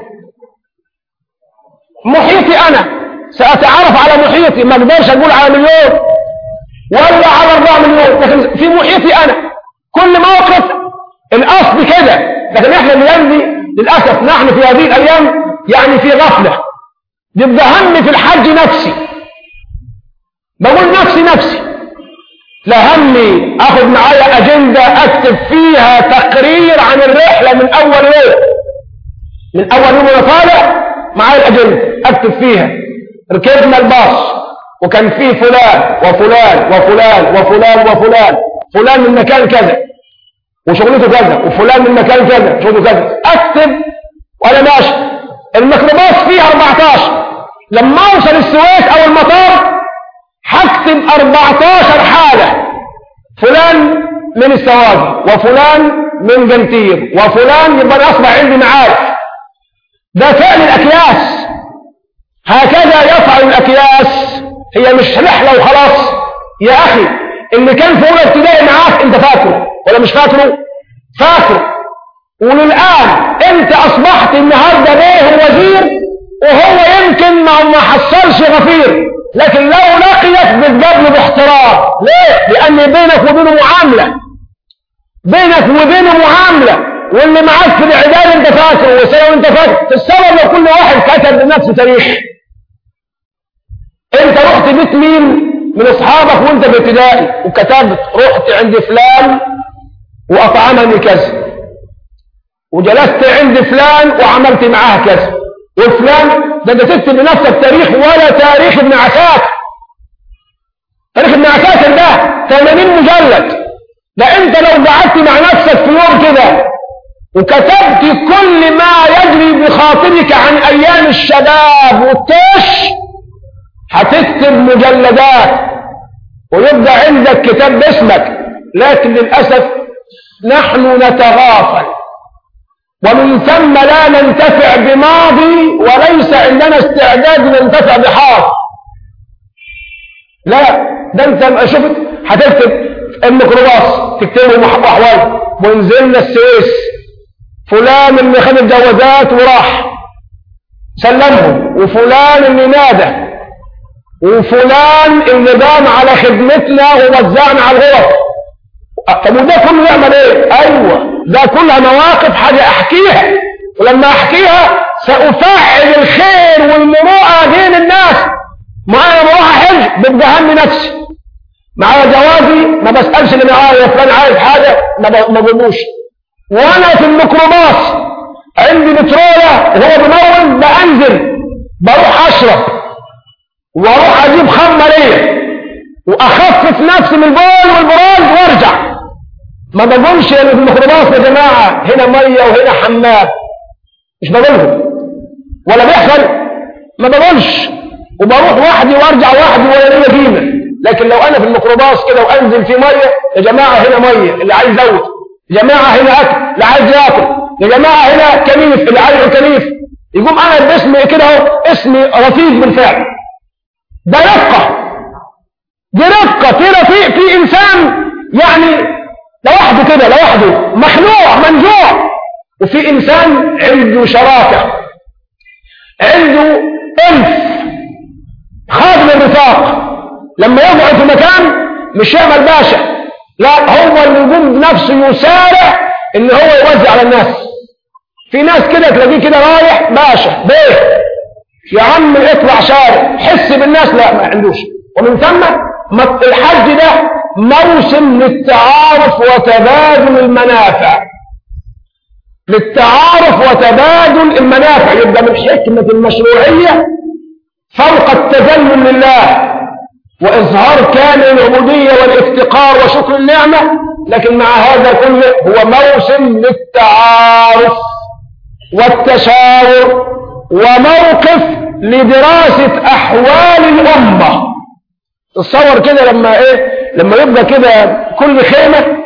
محيطي انا سأتعرف على محيطي، ما اقدرش اقول على مليون ولا على 4 مليون، لكن في محيطي انا كل موقف الاصل كده. لكن احنا الايام دي للاسف نحن في هذه الايام يعني في غفله. يبقى همي في الحج نفسي، بقول نفسي لا همي اخذ معايا اجنده اكتب فيها تقرير عن الرحله من اول يوم انا طالع معايا الاجنده اكتب فيها ركبنا الباص وكان فيه فلان وفلان وفلان وفلان وفلان، فلان من مكان كذا وشغلته كذا، وفلان من مكان كذا شغلته كذا. اكتب وانا ماشي الميكروباص فيه 14، لما اوصل السويس او المطار هكتب 14 حالة، فلان من السواقي وفلان من جنتير وفلان، يبقى انا اصبح عندي معارف. ده فعل الاكياس، هكذا يفعل الاكياس. هي مش رحلة وخلاص يا اخي. اللي كان في اولى ابتدائي معاك انت فاكره ولا مش فاكره؟ فاكره. وللآن انت اصبحت النهاردة بيه وزير، وهو يمكن ما حصلش غفير، لكن لو لقيت بالقبل باحترام. ليه؟ لان بينك وبينه معاملة، واللي معاك في الاعداد انت فاكره والسنة وانت فاكر. السبب لو كل واحد كتب لنفسه تاريخ. انت رحت بيت مين من اصحابك وانت بابتدائي وكتبت رحت عند فلان واطعمني كذا، وجلست عند فلان وعملت معاه كذا، وفلان ده تكتب لنفسك تاريخ ولا تاريخ ابن عساكر. تاريخ ابن عساكر ده 80 مجلد. ده انت لو قعدت مع نفسك في يوم كده وكتبت كل ما يجري بخاطرك عن ايام الشباب والطيش هتكتب مجلدات ويبقى عندك كتاب باسمك. لكن للأسف نحن نتغافل، ومن ثم لا ننتفع بماضي وليس عندنا استعداد ننتفع بحاضر. لا، ده انت شفت هتكتب الميكروباص تكتبه احوال ونزلنا السويس، فلان اللي خد الجوازات وراح سلمهم، وفلان اللي نادى وفلان اللي قام على خدمتنا ووزعنا على الغرف. طب وده كله يعمل ايه؟ ايوه ده كلها مواقف حاجه احكيها، ولما احكيها سافعل الخير والمروءه بين الناس. معايا بروح حج ببقى همي نفسي، معايا جوازي ما بسالش اللي معايا فلان عايز حاجه ما بقولوش. وانا في الميكروباص عندي بترولة وهو بمول بانزل بروح اشرب واروح اجيب خمه ليا واخفف نفسي من البول والبراز وارجع. ما بقولش يعني في الميكروباص يا جماعه هنا ميه وهنا حمام، مش بقولهم ولا بيحصل، ما بقولش، وبروح وحدي وارجع وحدي ولا ليا قيمه. لكن لو انا في الميكروباص كده وانزل في ميه، يا جماعه هنا ميه اللي عايز يزود، يا جماعه هنا اكل اللي عايز ياكل، يا جماعه هنا كنيف اللي عايز كنيف، يقوم انا باسمي كده اهو، اسمي رفيق بالفعل. ده رفقه، دي رفقه، في رفيق، في انسان يعني لوحده كده لوحده مخلوع منجوع، وفي انسان عنده شراكه، عنده انف خادم الرفاق. لما يقعد في مكان مش يعمل باشا، لا هو اللي يقوم بنفسه يسارع ان هو يوزع على الناس. في ناس كده تلاقيه كده رايح باشا بيه، يا عم اطلع شارع حس بالناس، لا ما عندوش. ومن ثم الحج ده موسم للتعارف وتبادل المنافع، للتعارف وتبادل المنافع. يبقى من حكمة المشروعية فوق التذلل لله وإظهار كامل العبودية والافتقار وشكر النعمة، لكن مع هذا كله هو موسم للتعارف والتشاور وموقف لدراسة أحوال الأمة. تصور كده لما يبقى كده كل خيمة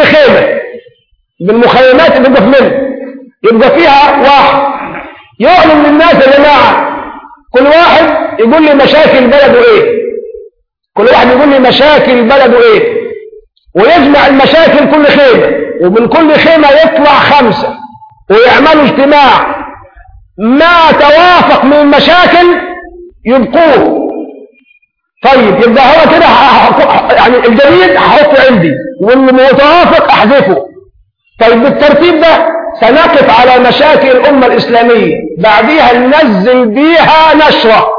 بالمخيمات اللي يبقى في منه يبقى فيها واحد يعلم للناس يا جماعة كل واحد يقول لي مشاكل بلده ايه، كل واحد يقول لي مشاكل بلده ايه، ويجمع المشاكل كل خيمة، ومن كل خيمة يطلع 5 ويعملوا اجتماع، ما توافق من المشاكل يبقوه. طيب يبقى هو كده يعني الجديد هحطه عندي والمتوافق احذفه. طيب بالترتيب ده سنقف على مشاكل الأمة الإسلامية، بعديها ننزل بيها نشرة،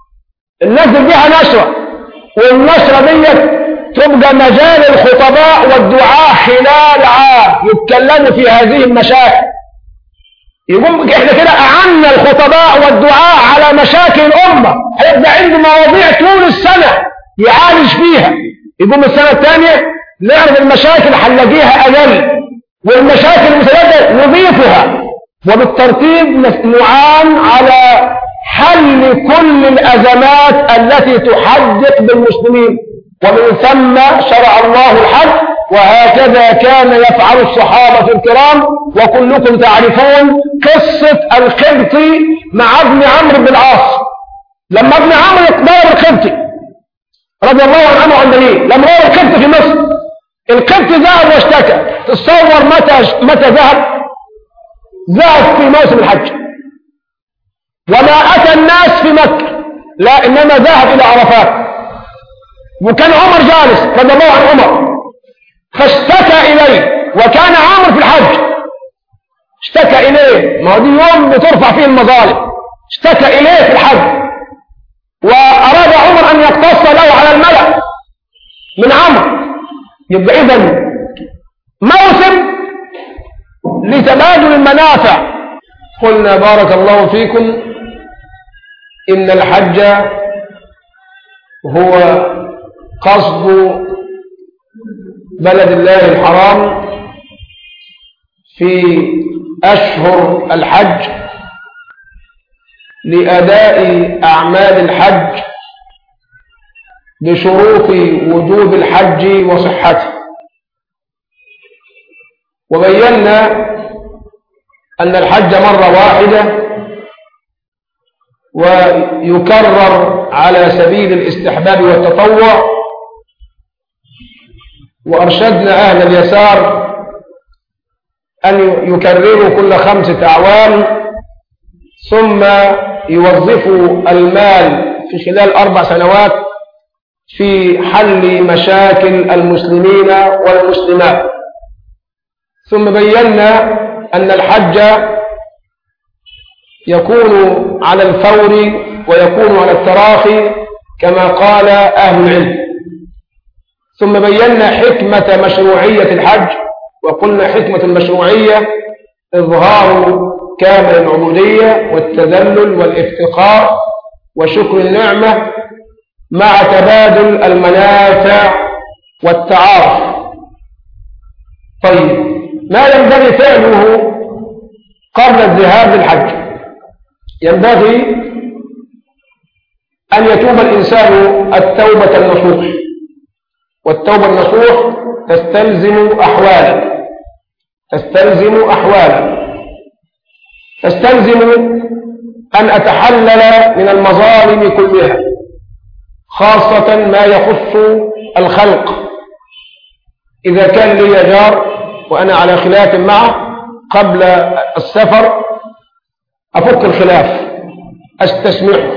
والنشرة دي تبقى مجال الخطباء والدعاء خلال عام يتكلموا في هذه المشاكل. يقوم احنا كده أعنا الخطباء والدعاء على مشاكل الأمة، هيبقى عنده مواضيع طول السنة يعالج فيها. يقوم السنة الثانية نعرف المشاكل هنلاقيها أقل، والمشاكل المتجددة نضيفها، وبالترتيب نعان على حل كل الأزمات التي تحدق بالمسلمين. ومن ثم شرع الله الحج، وهكذا كان يفعل الصحابة الكرام. وكلكم تعرفون قصة القبطي مع ابن عمرو بن العاص. لما ابن عمرو ضرب القبطي رضي الله عنه عن النبي، لما ضرب القبطي في مصر، القبطي ذهب واشتكى. تصور متى ذهب في موسم الحج، وما أتى الناس في مكة، لا إنما ذهب إلى عرفات، وكان عمر جالس رضي الله عن عمر، فاشتكى إليه، وكان عمر في الحج، اشتكى إليه، ما هو دي يوم بترفع فيه المظالم، اشتكى إليه في الحج، وأراد عمر أن يقتص له على الملأ من عمر. يبقى إذن موسم لتبادل المنافع. قلنا بارك الله فيكم إن الحج هو قصد بلد الله الحرام في أشهر الحج لأداء أعمال الحج بشروط وجوب الحج وصحته. وبينا أن الحج مرة واحدة ويكرر على سبيل الاستحباب والتطوع، وأرشدنا أهل اليسار أن يكرروا كل 5 أعوام ثم يوظفوا المال في خلال 4 سنوات في حل مشاكل المسلمين والمسلمات. ثم بينا أن الحج يكون على الفور ويكون على التراخي كما قال أهل العلم. ثم بينا حكمة مشروعية الحج، وقلنا حكمة المشروعية إظهار كامل العبودية والتذلل والافتقار وشكر النعمة مع تبادل المنافع والتعارف. طيب، ما ينبغي فعله قبل الذهاب للحج؟ ينبغي أن يتوب الإنسان التوبة النصوح، والتوبة النصوح تستلزم أحوالا تستلزم أن أتحلل من المظالم كلها، خاصة ما يخص الخلق. إذا كان لي جار وأنا على خلاف معه قبل السفر، أفك الخلاف، أستسمحه.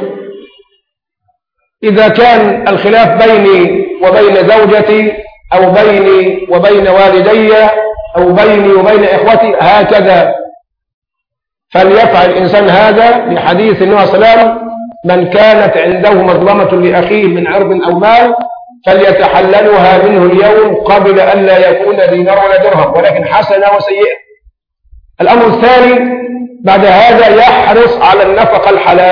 إذا كان الخلاف بيني وبين زوجتي أو بيني وبين والدي أو بيني وبين إخوتي، هكذا فليفعل الإنسان هذا لحديث النبي صلى الله عليه وسلم: من كانت عنده مظلمة لأخيه من عرض أو مال فليتحللها منه اليوم قبل أن لا يكون دينار ولا درهم، ولكن حسنة وسيئة. الأمر الثاني بعد هذا يحرص على النفقة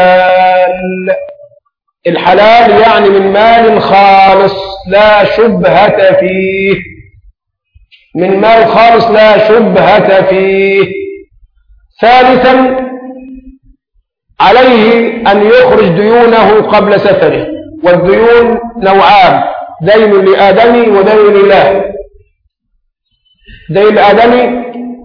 الحلال يعني من مال خالص لا شبهة فيه، من مال خالص لا شبهة فيه. ثالثا عليه أن يخرج ديونه قبل سفره، والديون نوعان: دين لآدمي ودين لله. دين لآدمي،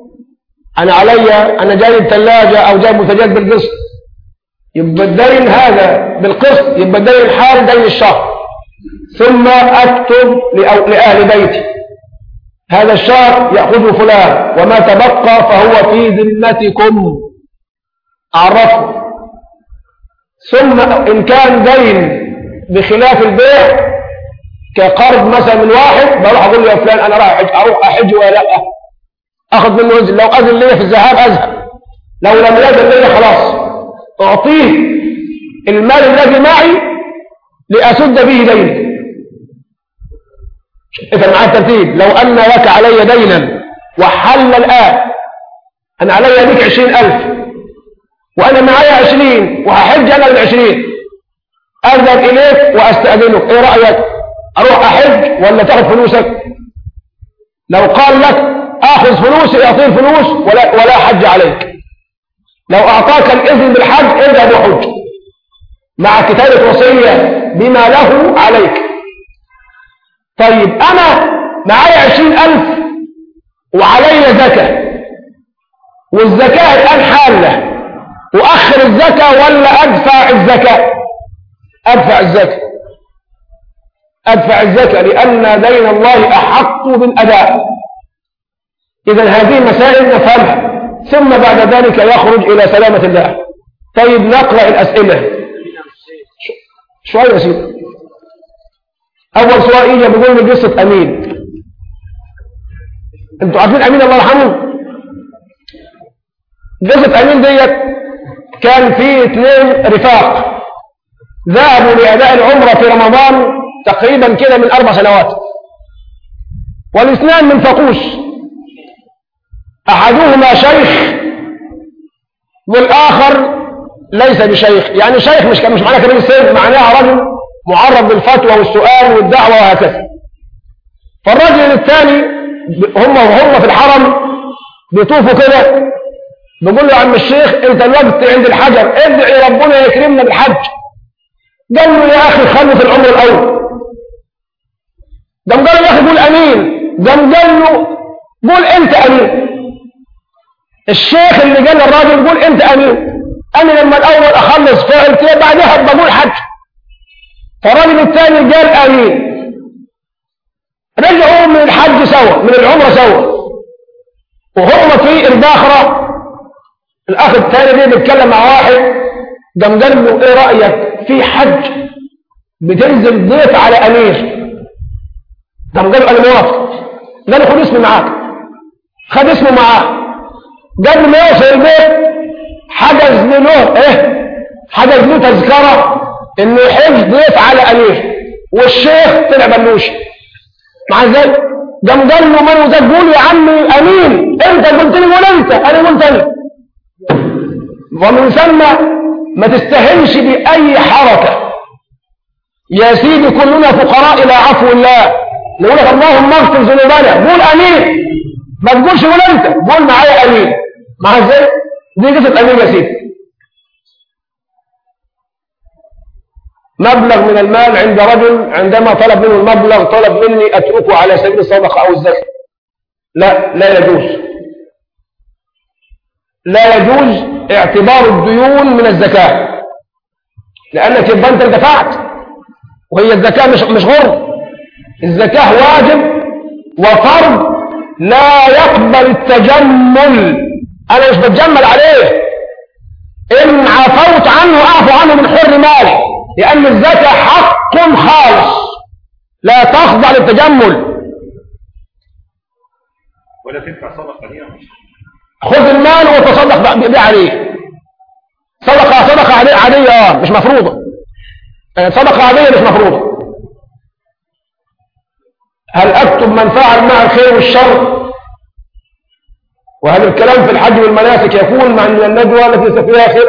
أنا جايب ثلاجة أو جايب منتجات بالقسط، يبقى الدين هذا بالقسط، يبقى الدين الحال دين الشهر، ثم أكتب لأهل بيتي هذا الشهر يأخذه فلان وما تبقى فهو في ذمتكم، أعرفه. ثم إن كان دين بخلاف البيع كقرض مثلا من واحد، بروح أقول له: يا فلان أنا أروح أحج ولا لا؟ أخذ منه إذن، لو أذن لي في الذهاب أذهب، لو لم يأذن لي خلاص أعطيه المال الذي معي لأسد به ديني. إذا مع الترتيب: لو أن لك علي دينا وحل الآن، أنا علي لك 20,000 وأنا معي 20 وهحج أنا ال20، أذهب إليك وأستأذنك، إيه رأيك؟ أروح أحج ولا تأخذ فلوسك؟ لو قال لك أخذ فلوسي أعطيه الفلوس ولا حج عليك. لو أعطاك الإذن بالحج اذهب وحج مع كتابة وصية بما له عليك. طيب، أنا معي 20,000 وعلي زكاة، والزكاة الآن حالة، وأخر الزكاة ولا أدفع الزكاة؟ أدفع الزكاة لأن دين الله أحق بالأداء. إذا هذه مسائل نفهمها، ثم بعد ذلك يخرج إلى سلامة الله. طيب، نقرأ الأسئلة شوية يا سيدي. أول سؤال إجا بيقول من قصة أمين. أنتوا عارفين أمين الله يرحمه؟ قصة أمين ديت كان في 2 رفاق ذهبوا لأداء العمرة في رمضان تقريبا كده من 4 سنوات، والاثنان من فقوس، أحدهما شيخ والآخر ليس بشيخ، يعني شيخ مش معناه كبير السن، معناها رجل معرض للفتوى والسؤال والدعوة وهكذا. فالرجل الثاني هم في الحرم بيطوفوا كده، بيقول له: يا عم الشيخ انت الوقت عند الحجر ادعي ربنا يكرمنا بالحج. قال له: يا اخي خلي في العمر الاول. قام قال له: يا اخي قول امين. قام قال له: قول انت امين. الشيخ اللي قال للراجل: قول انت امين، انا لما الاول اخلص فعلت بعدها بقول حج. فالراجل الثاني قال امين. رجعوا من الحج سوا، من العمره سوا، وهم في الباخره. الاخ الثاني ده بيتكلم مع واحد، قام قال له: ايه رايك في حج بتنزل ضيف على أمير. طب قال أنا موافق، قال له خد اسمي معاك، خد اسمه معاه. قبل ما يوصل البيت حجز له حجز له تذكرة إنه يحج ضيف على أمير، والشيخ طلع بلوش مع ذلك. قام قال له من وذاك؟ قول يا عمي أمين، أنت قلت لي ولا أنت؟ أنا قلت أنا. ومن ثم ما تستهنش بأي حركة يا سيدي، كلنا فقراء إلى عفو الله. نقول لك اللهم اغفر ذنوبنا، قول أمين، ما تقولش ولا أنت، قول معايا أمين. مع ذلك دي قصة أمين يا سيدي. مبلغ من المال عند رجل، عندما طلب منه المبلغ طلب مني أتركه على سبيل الصدقة أو الزكاة. لا يجوز، لا يجوز اعتبار الديون من الزكاة، لأنك يبقى أنت دفعت، وهي الزكاة مش غر. الزكاة واجب وفرض لا يقبل التجمل. أنا مش بتجمل عليه، إن عفوت عنه أعفو عنه من حر مالي، لأن الزكاة حق خالص لا تخضع للتجمل. ولا تنفع صدقة ليه؟ خذ المال وتصدق بيه عليه. صدقة عادية مش مفروضة. صدقة عادية مش مفروضة. هل أكتب من فعل مع الخير والشر؟ وهذا الكلام في الحج والمناسك يكون مع الندوة التي فيها خير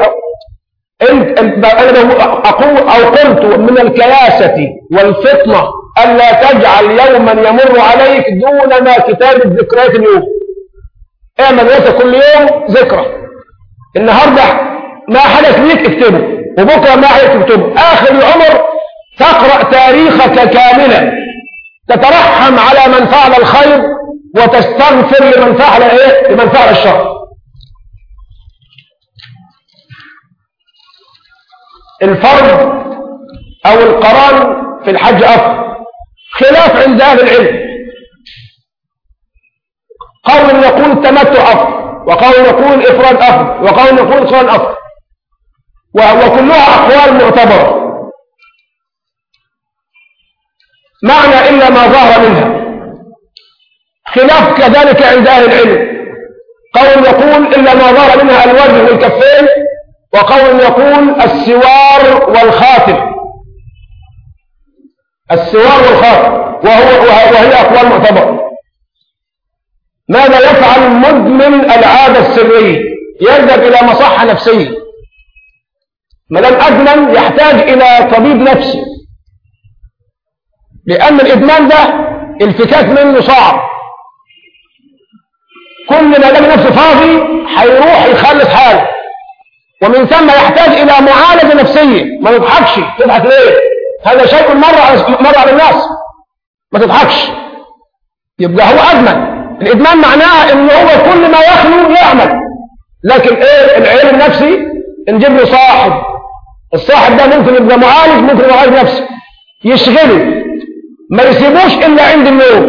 أنا أقول أو قلت من الكياسة والفطنة ألا تجعل يوما يمر عليك دون ما كتابة ذكريات اليوم. اعمل ليس كل يوم ذكرى. النهاردة ما حدث ليك اكتبه، وبكرة ما حدث تكتبه. آخر العمر تقرأ تاريخك كاملا، تترحم على من فعل الخير وتستغفر لمن فعل لمن فعل الشر. الفرض أو القران في الحج أفضل، خلاف عند أهل العلم. قول يقول التمتع أفضل، وقول يقول الإفراد أفضل، وقول يقول القران أفضل، وكلها أقوال معتبرة. معنى إلا ما ظهر منها. خلاف كذلك عند أهل العلم. قول يقول إلا ما ظهر منها الوجه والكفين، وقول يقول السوار والخاتم. السوار والخاتم وهي أقوال معتبرة. ماذا يفعل مدمن العادة السرية؟ يذهب إلى مصحة نفسية. ما دام أدمن يحتاج إلى طبيب نفسي، لأن الإدمان ده الفكاك منه صعب. كل ما دام نفسه فاضي هيروح يخلص حاله، ومن ثم يحتاج إلى معالجة نفسية. ما تضحكش، تضحك ليه؟ هذا شيء مر على الناس. ما تضحكش، يبقى هو أدمن. الإدمان معناه إنه هو كل ما يخلو يعمل. لكن العيب النفسي نجيب له صاحب. الصاحب ده ممكن يبقى معالج، ممكن يبقى معالج نفسي، يشغله، ما يسيبوش إلا عند النوم.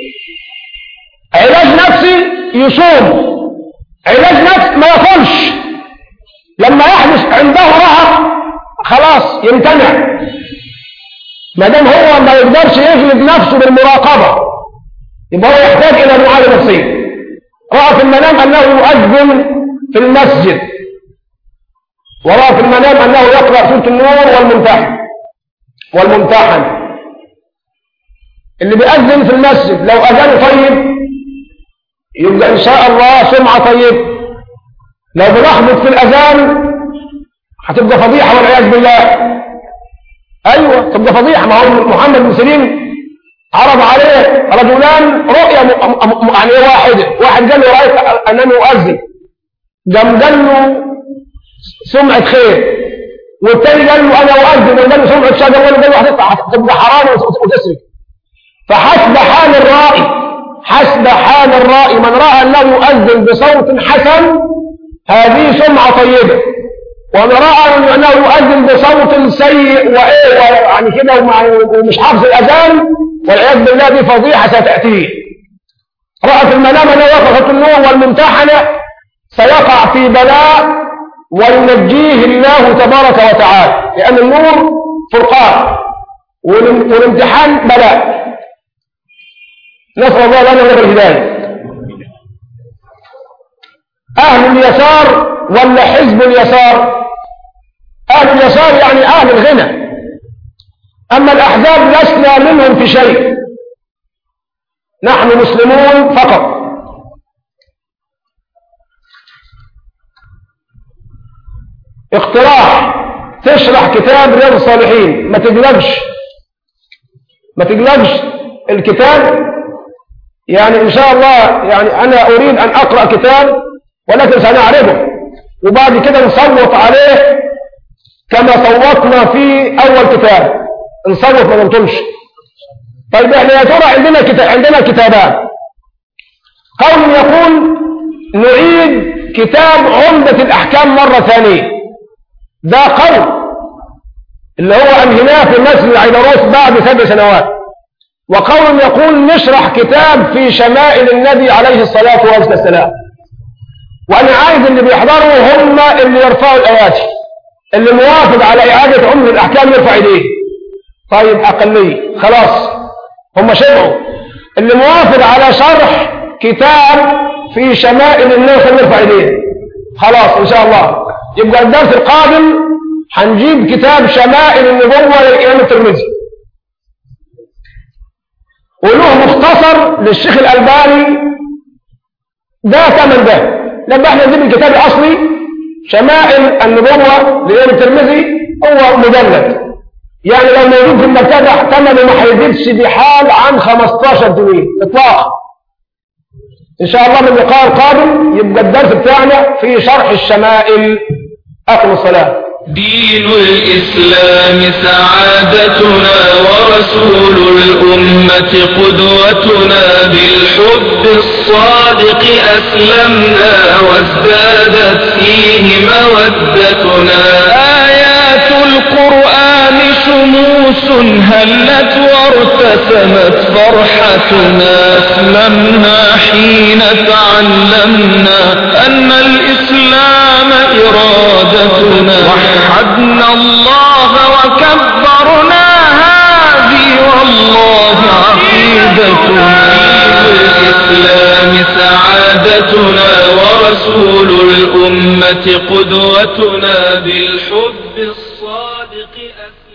علاج نفسي يصوم، علاج نفسي ما ياكلش. لما يحدث عنده رهق خلاص يمتنع. ما دام هو ما يقدرش يغلب نفسه بالمراقبة، يبقى هو يحتاج إلى معالجة نفسية. رأى في المنام أنه يؤذن في المسجد، ورأى في المنام أنه يقرأ سورة النور والممتحن. اللي بيأذن في المسجد لو أذانه طيب يبقى إن شاء الله سمعة طيب. لو بنخبط في الأذان هتبقى فضيحة والعياذ بالله. أيوة تبقى فضيحة. ما هو محمد بن سيرين عرض عليه رجلان رؤيا يعني واحد قال له رأيت أنني أؤذن، قام قال له سمعة خير، والتاني قال له أنا أؤذن، وقال له سمعة شر، قال له هتبقى حرام وتسرق. فحسب حال الرائي من رأى أنه يؤذن بصوت حسن هذه سمعة طيبة، ومن رأى أنه يؤذن بصوت سيء يعني كده ومش حافظ الأذان والعياذ بالله دي فضيحة ستأتيه. رأى في المنام أنه يقرأ النور والممتحنة سيقع في بلاء وينجيه الله تبارك وتعالى، لأن النور فرقان والامتحان بلاء. نسأل الله لنا ولكم الهداية. أهل اليسار ولا حزب اليسار؟ أهل اليسار يعني أهل الغنى، أما الأحزاب لسنا منهم في شيء، نحن مسلمون فقط. اقتراح تشرح كتاب رياض الصالحين، ما تقلبش الكتاب، يعني إن شاء الله يعني أنا أريد أن أقرأ كتاب ولكن سنعرضه وبعد كده نصوت عليه كما صوتنا في أول كتاب، نصوت ما ننطلش. طيب احنا يا ترى عندنا كتابان، قول يقول نعيد كتاب عمدة الأحكام مرة ثانية، ده قول اللي هو أنهيناه في مسجد العيدروس بعد 7 سنوات، وقول يقول نشرح كتاب في شمائل النبي عليه الصلاة والسلام. وأنا عايز اللي بيحضروا هم اللي يرفعوا الآيات، اللي موافق على إعادة عمدة الأحكام يرفع إيديه. طيب أقلية خلاص هم شبعوا، اللي موافق على شرح كتاب في شمائل الناس يرفع إيديه خلاص إن شاء الله. يبقى الدرس القادم هنجيب كتاب شمائل النبوة للإمام الترمذي، وله مختصر للشيخ الألباني، ده ثمن ده. لما احنا نجيب الكتاب الأصلي شمائل النبوة للإمام الترمذي هو مجلد، يعني لو موجود في المكتبة ثمنه ما هيزيدش بحال عن 15 جنيه إطلاقا. إن شاء الله من اللقاء القادم يبقى الدرس بتاعنا في شرح الشمائل. أقم الصلاة. دين الإسلام سعادتنا ورسول الأمة قدوتنا، بالحب الصادق أسلمنا وازدادت فيه مودتنا. آيات القرآن شموس هلت وارتسمت فرحتنا، أسلمنا حين تعلمنا أن الإسلام إرادتنا، وحدنا الله وكبرنا هذه والله عقيدتنا. الإسلام سعادتنا ورسول الأمة قدوتنا، بالحب الصادق